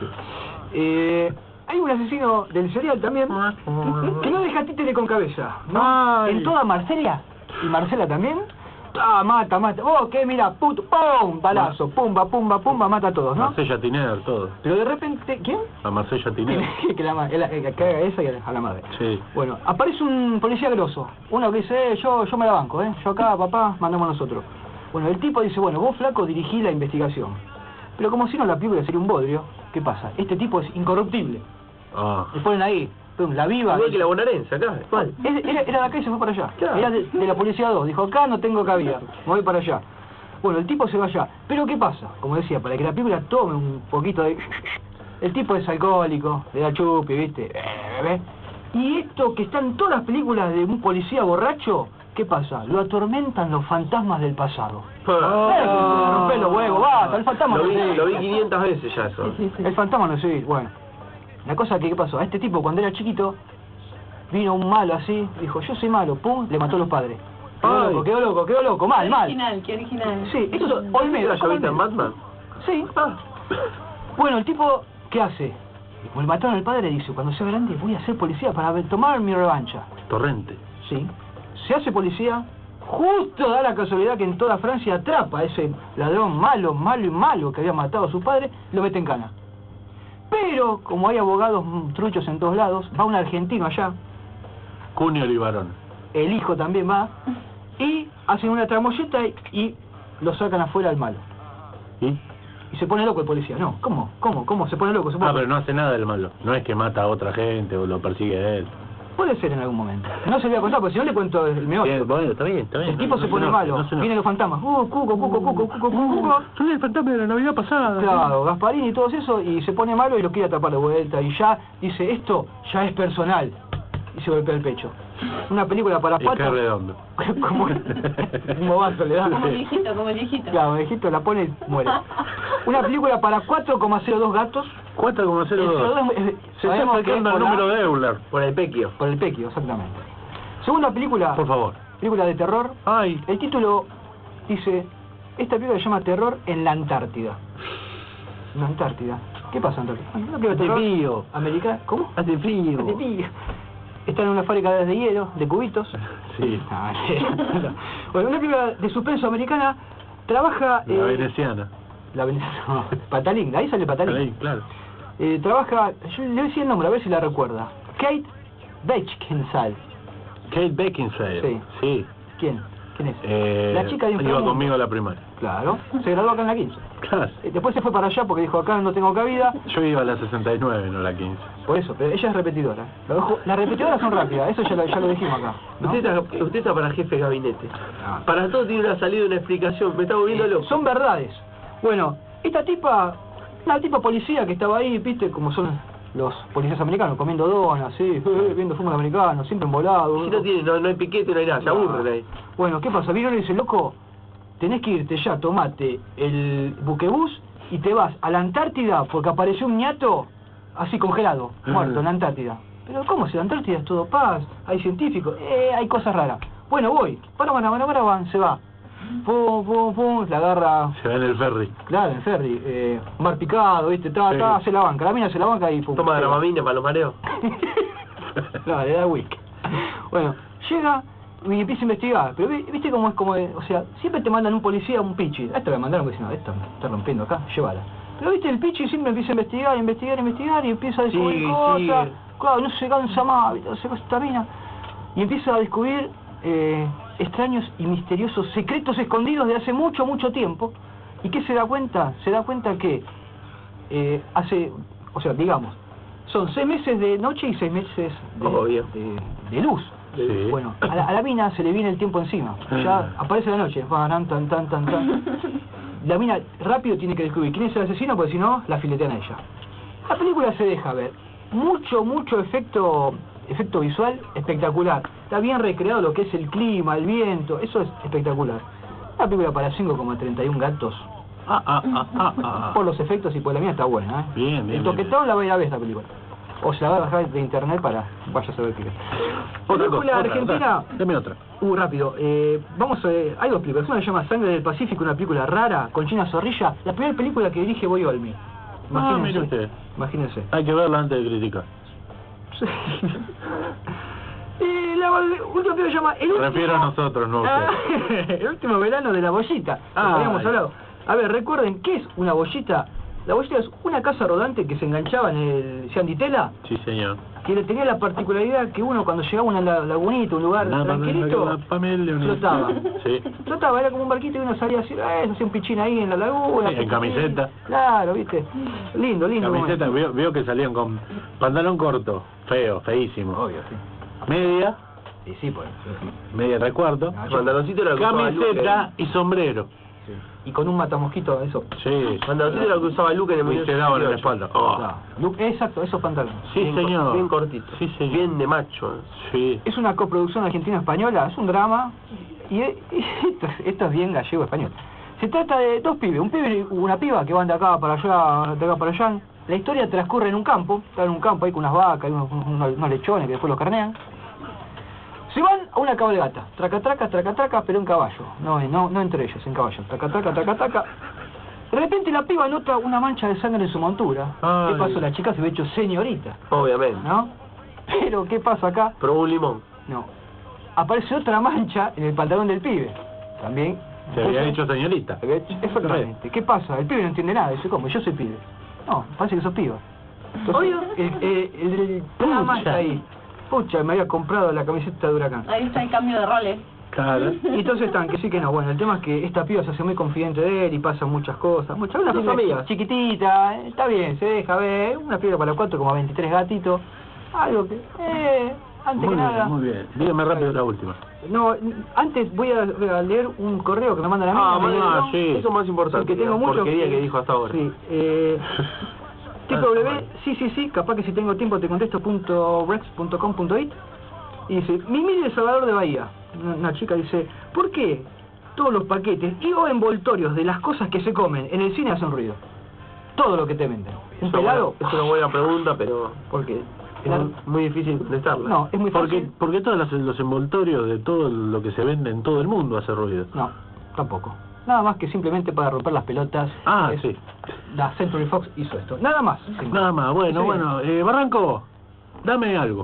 Hay un asesino del serial también que no deja títere con cabeza, ¿no? Ay. En toda Marsella, y Marcela también, mata. Oh, ¿qué? Mira, puto, pum, balazo, pumba, mata a todos, ¿no? Marcella Tiner, todo. Pero de repente, ¿quién? A Marcella Tiner. que la que haga esa y a la madre. Sí. Bueno, aparece un policía grosso, uno que dice: yo me la banco, yo acá, papá, mandamos nosotros. Bueno, el tipo dice: bueno, vos, flaco, dirigí la investigación. Pero como si no, la película sería un bodrio, ¿qué pasa? Este tipo es incorruptible. Ah. Le ponen ahí, pum, la viva. Igual que la bonaerense acá. ¿Cuál? Era de acá y se fue para allá. Claro. Era de la policía 2. Dijo: acá no tengo cabida, me voy para allá. Bueno, el tipo se va allá. Pero ¿qué pasa? Como decía, para que la película tome un poquito de... El tipo es alcohólico, le da chupi, ¿viste? Y esto que está en todas las películas de un policía borracho, ¿qué pasa? Lo atormentan los fantasmas del pasado. Rompe los huevos, basta, el fantasma Lo no vi, sé. lo vi 500 veces ya eso. El fantasma no sé, bueno. La cosa que, ¿qué pasó? A este tipo, cuando era chiquito, vino un malo así, dijo, yo soy malo, pum, le mató a los padres. Ay. Quedó loco, mal. Qué original. Sí, esto es Olmedo. ¿Ya viste en Batman? Sí. Bueno, el tipo, ¿qué hace? Como le mataron al padre, dice, cuando sea grande voy a ser policía para tomar mi revancha. Torrente. Sí. Se hace policía, justo da la casualidad que en toda Francia atrapa a ese ladrón malo que había matado a su padre, lo mete en cana. Pero, como hay abogados truchos en todos lados, va un argentino allá, Cunio Olivarón. el hijo también va, y hacen una tramoyeta y lo sacan afuera al malo. ¿Y? Y se pone loco el policía. No, ¿cómo? Se pone loco. Pero no hace nada del malo. No es que mata a otra gente o lo persigue a él. Puede ser en algún momento. No se lo voy a contar, porque si no le cuento el meollo. Bien, bueno, está bien. El tipo se pone malo. Vienen los fantasmas. Cuco. Soy el fantasma de la Navidad pasada. Claro, Gasparín y todo eso, y se pone malo y lo quiere atrapar de vuelta. Y ya dice, esto ya es personal. Y se golpea el pecho. Una película para Y patos. qué redondo. Como un bobazo le da. Como el viejito. Claro, el viejito la pone y muere. Una película para 4,02 gatos. 4,02. Se está Sabemos que es sacando el por número la- de Euler. Por el Pequio. Por el Pequio, exactamente. Segunda película. Por favor. Película de terror. Ay. El título dice, esta película se llama Terror en la Antártida. En la Antártida. ¿Qué pasa en la Antártida? Una película de terror frío. americana. ¿Cómo? Hace frío. Hace frío. Está en una fábrica de hielo, de cubitos. Sí. Bueno, una película de suspenso americana. Trabaja... La veneciana. La veneciana. No, Patalín, ahí sale Patalín. Ahí, claro. Trabaja, yo le voy a decir el nombre, a ver si la recuerda. Kate Beckinsale. Kate Beckinsale. Sí. Sí. ¿Quién es? La chica de iba Inframundo. conmigo a la primaria. Claro, se graduó acá en la 15. Claro. Después se fue para allá porque dijo, acá no tengo cabida. Yo iba a la 69, no a la 15. Por eso, pero ella es repetidora. Las repetidoras son rápidas, eso ya lo dijimos acá, ¿no? Usted está para jefe de gabinete. Para todo tiene una salida, una explicación. Me está volviendo loco. Son verdades. Bueno, esta tipa, una tipa policía que estaba ahí, viste, como son los policías americanos, comiendo donas, sí, viendo fútbol americano, siempre embolado. Si no hay piquete, no hay nada, se aburren ahí. Bueno, ¿qué pasa? Vino y le dice, loco, tenés que irte ya, tomate el buquebús y te vas a la Antártida porque apareció un ñato así congelado, muerto en la Antártida. Pero ¿cómo? Si la Antártida es todo paz, hay científicos, hay cosas raras. Bueno, voy, van, se va. Pum, la agarra, Se va en el ferry. claro, el ferry, mar picado, viste, Sí. se la banca, la mina se la banca y pum. Toma se va. dramamine para los mareos. No, le da whisky. Bueno, llega y empieza a investigar, pero viste cómo es como, o sea, siempre te mandan un policía, un pichi. A esto le mandaron porque dicen, no, esto me está rompiendo acá, llévala. Pero viste, el pichi siempre empieza a investigar y empieza a descubrir Sigue, cosas. sigue. Claro, no se cansa más, ¿viste? No se cansa esta mina. Y empieza a descubrir extraños y misteriosos secretos escondidos de hace mucho tiempo. ¿Y qué se da cuenta? Se da cuenta que digamos, son 6 meses de noche y 6 meses de luz. Sí. Bueno, a la mina se le viene el tiempo encima. Ya aparece la noche. Tan. La mina rápido tiene que descubrir quién es el asesino, porque si no, la filetean a ella. La película se deja ver. Mucho efecto visual espectacular. Está bien recreado lo que es el clima, el viento. Eso es espectacular. Una película para 5,31 gatos. Por los efectos y por la mía está buena, ¿eh? Bien. El toquetón la va a ir a ver esta película. O se la va a bajar de internet para vaya a saber qué es. Otra Película cosa, argentina. Dame otra. Rápido. Hay dos películas. Una se llama Sangre del Pacífico, una película rara, con China Zorrilla. La primera película que dirige Boy Olmi. Mire usted. Imagínense. Hay que verla antes de criticar. La última película se llama El último... Refiero a nosotros, no a usted. El último verano de la bollita. Habíamos hablado. A ver, recuerden, ¿qué es una bollita? La bollita es una casa rodante que se enganchaba en el Cianditela, Sí, señor. que tenía la particularidad que uno cuando llegaba a una lagunita, un lugar tranquilito, flotaba. Sí. Flotaba, era como un barquito y uno salía así, hacía un pichín ahí en la laguna. Sí, en camiseta. Claro, viste. Lindo. Camiseta, momento. veo que salían con pantalón corto, feísimo. Obvio, sí. Media, Y sí, pues. media recuerdo. Pantaloncito era lo que usaba Camiseta y sombrero. Sí. Y con un matamosquito, eso. Sí. Pantaloncito era lo que usaba Luke en el Y Mundial se daban en la 68. espalda. Oh. Claro. Exacto, esos pantalones. Sí, Bien señor. Bien cortito. Sí, señor. Bien de macho. Sí. Es una coproducción argentina-española, es un drama, y esto es bien gallego-español. Se trata de dos pibes, un pibe y una piba que van de acá para allá, La historia transcurre en un campo, están en un campo ahí con unas vacas, y unos lechones que después los carnean. Se van a una cabalgata, traca, pero en caballo, no entre ellos, en caballo, traca. De repente la piba nota una mancha de sangre en su montura. Ay. ¿Qué pasó? La chica se ve hecho señorita, Obviamente. ¿no? Pero, ¿qué pasa acá? Probó un limón. No. Aparece otra mancha en el pantalón del pibe. También. Se había hecho señorita. Efectivamente. ¿Qué pasa? El pibe no entiende nada. Dice, ¿cómo? Yo soy pibe. No, parece que sos piba. Entonces, el drama está ahí. Pucha, me había comprado la camiseta de Huracán. Ahí está el cambio de roles. Claro. Y entonces están, que sí que no. Bueno, el tema es que esta piba se hace muy confidente de él y pasan muchas cosas. Una Sus piba amigas. chiquitita, está bien, se deja ver. Una piba para 4, como 23 gatitos. Algo que, antes Muy que nada. bien, muy bien. Dígame rápido la última. No, antes voy a leer un correo que me mandan a mí. Sí. Eso es más importante. Que tengo la mucho porquería que dijo hasta ahora. Sí, sí, capaz que si tengo tiempo te contesto .rex.com.it. Y dice, Mimi de Salvador de Bahía. Una chica dice, ¿por qué todos los paquetes y o envoltorios de las cosas que se comen en el cine hacen ruido? Todo lo que te venden. Un pelado. Es una buena pregunta, pero ¿Por qué? es muy difícil contestarla. No, es muy fácil. Porque todos los envoltorios de todo lo que se vende en todo el mundo hace ruido. No, tampoco. Nada más que simplemente para romper las pelotas. Ah, Es- sí. La Century Fox hizo esto. Nada más. Nada más. Bueno, Sí. bueno. Barranco, dame algo.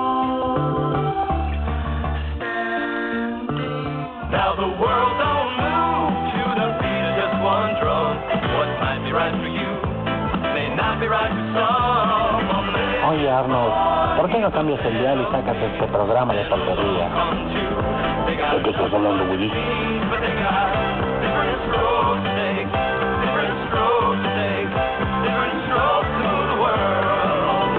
Now the world don't move to the beat of just one drum. What might be right for you may not be right for some. Oye, Arnold, ¿por qué no cambias el dial y sacas este programa de porquería? ¿De qué estás hablando, Willy? But they got different strokes to take, different strokes to take, different strokes to the world.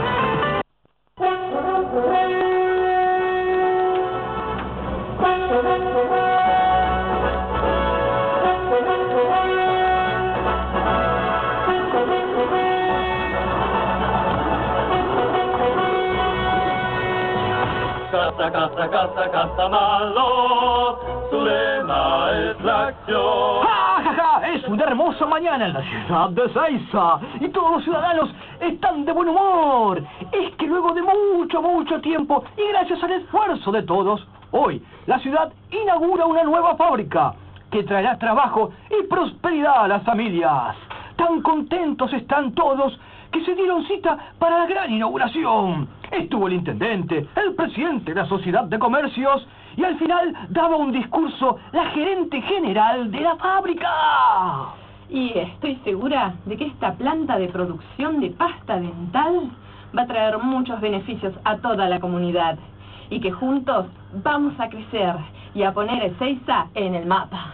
Casa malo, su lema es la acción. ¡Ja, ja, ja! Es una hermosa mañana en la ciudad de Ezeiza y todos los ciudadanos están de buen humor. Es que luego de mucho tiempo y gracias al esfuerzo de todos, hoy la ciudad inaugura una nueva fábrica que traerá trabajo y prosperidad a las familias. Tan contentos están todos que se dieron cita para la gran inauguración. Estuvo el intendente, el presidente de la Sociedad de Comercios y al final daba un discurso la gerente general de la fábrica. Y estoy segura de que esta planta de producción de pasta dental va a traer muchos beneficios a toda la comunidad y que juntos vamos a crecer y a poner Ezeiza en el mapa.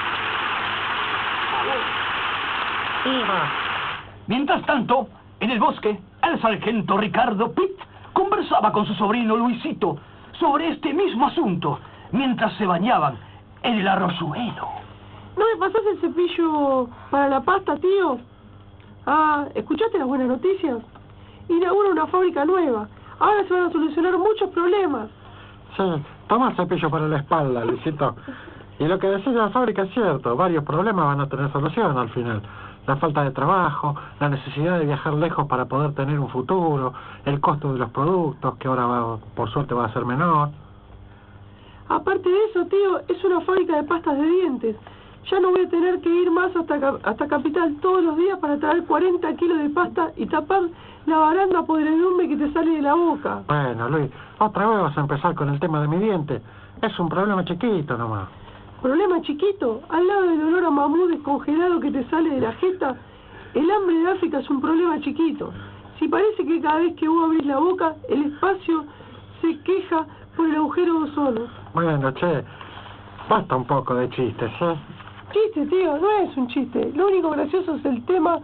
Mientras tanto, en el bosque, el sargento Ricardo Pitt conversaba con su sobrino Luisito sobre este mismo asunto mientras se bañaban en el arroyuelo. ¿No me pasás el cepillo para la pasta, tío? Ah, ¿escuchaste las buenas noticias? Inaugura una fábrica nueva. Ahora se van a solucionar muchos problemas. Sí, toma el cepillo para la espalda, Luisito. Y lo que decís de la fábrica es cierto. Varios problemas van a tener solución al final. La falta de trabajo, la necesidad de viajar lejos para poder tener un futuro, el costo de los productos, que ahora por suerte va a ser menor. Aparte de eso, tío, es una fábrica de pastas de dientes. Ya no voy a tener que ir más hasta Capital todos los días para traer 40 kilos de pasta y tapar la baranda podredumbre que te sale de la boca. Bueno, Luis, otra vez vas a empezar con el tema de mi diente. Es un problema chiquito nomás. Problema chiquito, al lado del olor a mamú descongelado que te sale de la jeta, el hambre de África es un problema chiquito. Si parece que cada vez que vos abrís la boca, el espacio se queja por el agujero de ozono. Bueno, che, basta un poco de chistes, ¿eh? Chiste, tío, no es un chiste. Lo único gracioso es el tema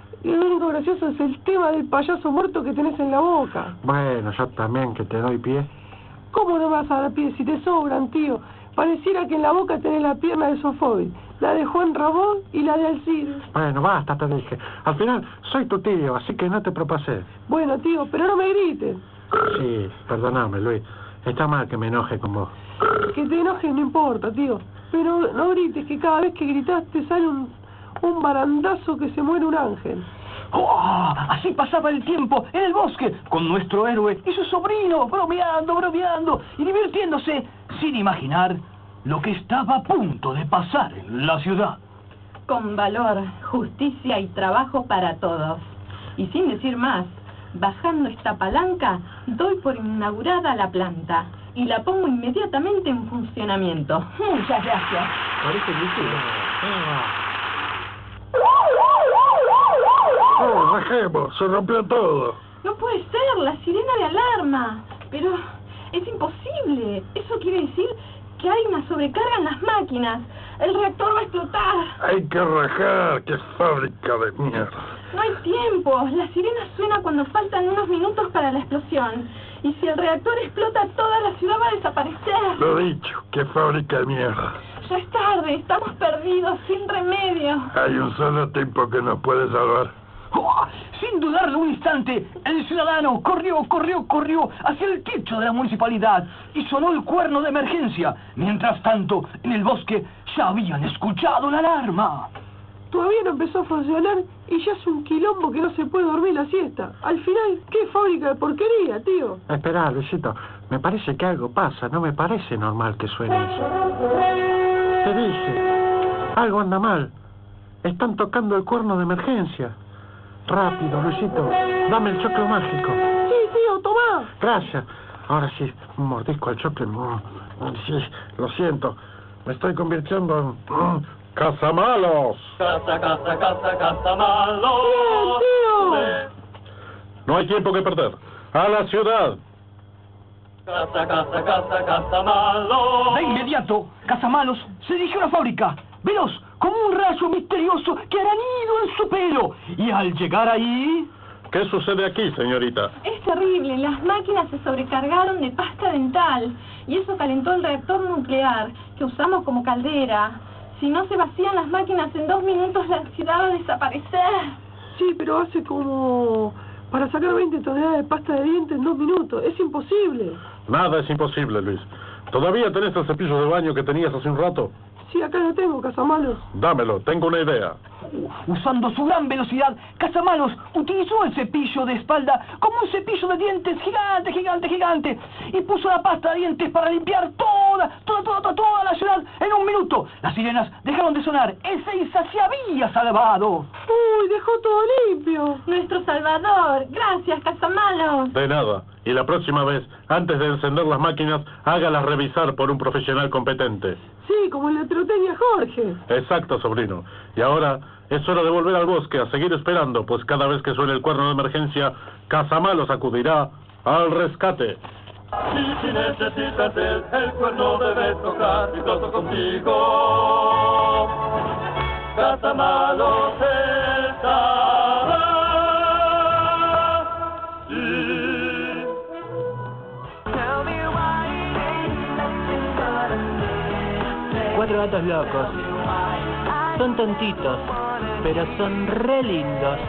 del payaso muerto que tenés en la boca. Bueno, yo también que te doy pie. ¿Cómo no me vas a dar pie si te sobran, tío? Pareciera que en la boca tenés la pierna de Sofovich, la de Juan Ramón y la de Alcides. Bueno, basta, te dije. Al final, soy tu tío, así que no te propases. Bueno, tío, pero no me grites. Sí, perdóname, Luis. Está mal que me enoje con vos. Que te enojes no importa, tío. Pero no grites, que cada vez que gritas te sale un barandazo que se muere un ángel. ¡Oh! Así pasaba el tiempo en el bosque con nuestro héroe y su sobrino, bromeando y divirtiéndose sin imaginar lo que estaba a punto de pasar en la ciudad. Con valor, justicia y trabajo para todos. Y sin decir más, bajando esta palanca, doy por inaugurada la planta y la pongo inmediatamente en funcionamiento. Muchas gracias. Parece que ¡Oh, bajemos! ¡Se rompió todo! No puede ser, la sirena de alarma. Pero es imposible. Eso quiere decir que hay una sobrecarga en las máquinas. El reactor va a explotar. Hay que rajar, qué fábrica de mierda. No hay tiempo. La sirena suena cuando faltan unos minutos para la explosión. Y si el reactor explota, toda la ciudad va a desaparecer. Lo dicho, qué fábrica de mierda. Ya es tarde, estamos perdidos, sin remedio. Hay un solo tipo que nos puede salvar. ¡Oh! Sin dudarlo un instante, el ciudadano corrió hacia el techo de la municipalidad y sonó el cuerno de emergencia. Mientras tanto, en el bosque ya habían escuchado la alarma. Todavía no empezó a funcionar y ya es un quilombo que no se puede dormir la siesta. Al final, ¿qué fábrica de porquería, tío? Esperá, Luisito, me parece que algo pasa, no me parece normal que suene eso. Te dije, algo anda mal. Están tocando el cuerno de emergencia. Rápido, Luisito, dame el choclo mágico. Sí, tío, tomá. Gracias. Ahora sí, un mordisco al choclo. Sí, lo siento. Me estoy convirtiendo en... ¡Cazamalos! Cazamalos. Bien, tío. No hay tiempo que perder. ¡A la ciudad! Cazamalos. De inmediato, Cazamalos se dirigió a la fábrica, veloz, como un rayo misterioso que hará nido en su pelo. Y al llegar ahí... ¿Qué sucede aquí, señorita? Es terrible, las máquinas se sobrecargaron de pasta dental y eso calentó el reactor nuclear que usamos como caldera. Si no se vacían las máquinas en 2 minutos, la ciudad va a desaparecer. Sí, pero hace como... para sacar 20 toneladas de pasta de dientes en 2 minutos. Es imposible. Nada es imposible, Luis. ¿Todavía tenés el cepillo de baño que tenías hace un rato? Sí, acá lo tengo, Cazamalos. Dámelo, tengo una idea. Usando su gran velocidad, Cazamalos utilizó el cepillo de espalda como un cepillo de dientes gigante y puso la pasta de dientes para limpiar toda la ciudad en 1 minuto. Las sirenas dejaron de sonar. Ezeiza se había salvado. Uy, dejó todo limpio. Nuestro salvador. Gracias, Cazamalos. De nada. Y la próxima vez, antes de encender las máquinas, hágalas revisar por un profesional competente. Sí, como el de Troteña Jorge. Exacto, sobrino. Y ahora es hora de volver al bosque a seguir esperando, pues cada vez que suene el cuerno de emergencia, Cazamalos acudirá al rescate. Y si necesitas el cuerno debes tocar y todo contigo. Cazamalos estará. Sí. 4 gatos locos. Son tontitos, pero son re lindos.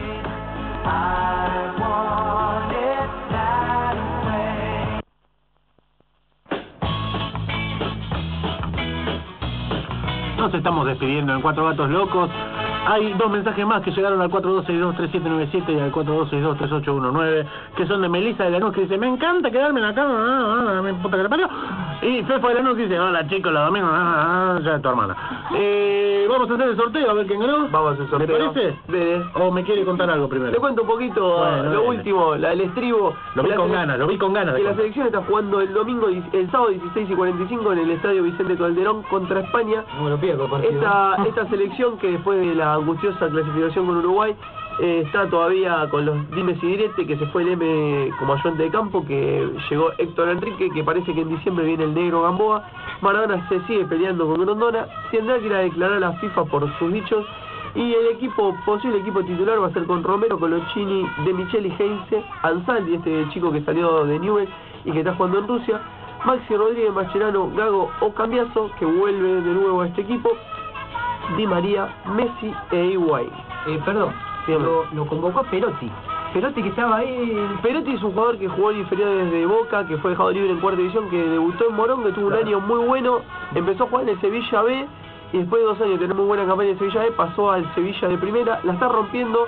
Nos estamos despidiendo en 4 gatos locos. Hay 2 mensajes más que llegaron al 4262-3797 y al 4262-3819, que son de Melissa de Lanús, que dice: me encanta quedarme en la cama, me puta que le parió. Y Fefo de Lanús dice: hola chicos, los domingos, ya es tu hermana. Vamos a hacer el sorteo, a ver quién ganó. Vamos a hacer el sorteo. ¿Le parece? Dele. ¿O me quiere contar algo primero? Le cuento un poquito Bueno, lo dele. último, el estribo. Lo vi La con sele- ganas, lo vi con ganas. Que de la contar. selección está jugando el sábado 16:45 en el Estadio Vicente Calderón contra España. No me lo pierdo el partido. Esta selección que después de la angustiosa clasificación con Uruguay está todavía con los dimes y diretes, que se fue el M como ayudante de campo, que llegó Héctor Enrique, que parece que en diciembre viene el negro Gamboa. Maradona se sigue peleando con Grondona, tendrá que ir a declarar a la FIFA por sus dichos, y el posible equipo titular va a ser con Romero, Coloccini, De Micheli, Heinze, Ansaldi, este chico que salió de Newell y que está jugando en Rusia, Maxi Rodríguez, Mascherano, Gago o Cambiaso, que vuelve de nuevo a este equipo, Di María, Messi e Higuaín. Perdón, Dígame. lo convocó a Perotti. Perotti que estaba ahí... Perotti es un jugador que jugó en inferiores de Boca, que fue dejado libre en 4ª división, que debutó en Morón, que tuvo un año muy bueno, empezó a jugar en el Sevilla B y después de 2 años de tener muy buena campaña en Sevilla B, pasó al Sevilla de primera, la está rompiendo.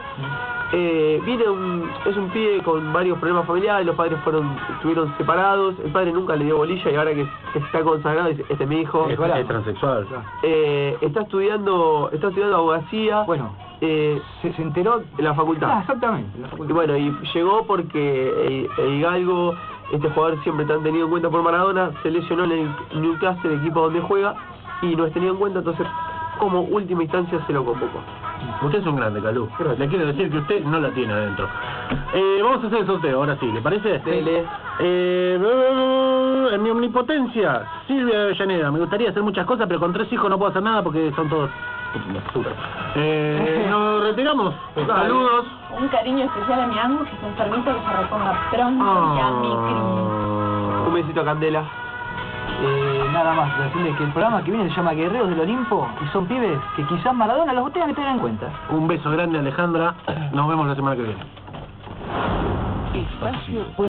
Es un pibe con varios problemas familiares, los padres estuvieron separados, el padre nunca le dio bolilla y ahora que está consagrado dice, este es mi hijo. Es transexual. Está estudiando abogacía. Bueno, se enteró en la facultad. Exactamente, en la facultad. Y bueno, y llegó porque el Hidalgo, este jugador siempre tan tenido en cuenta por Maradona, se lesionó en el Newcastle, el equipo donde juega, y no es tenido en cuenta, entonces como última instancia se lo convocó. Usted es un grande, Calú. Le quiero decir que usted no la tiene adentro. Vamos a hacer el sorteo, ahora sí, ¿le parece? Dele. En mi omnipotencia, Silvia de Avellaneda. Me gustaría hacer muchas cosas, pero con 3 hijos no puedo hacer nada porque son todos... Super. Nos retiramos. Saludos. Un cariño especial a mi Angus, que está enfermito, que se reponga pronto, y a mi Cris. Un besito a Candela. Nada más, decirles que el programa que viene se llama Guerreros del Olimpo y son pibes que quizás Maradona los tenga que tener en cuenta. Un beso grande, Alejandra. Nos vemos la semana que viene. Espacio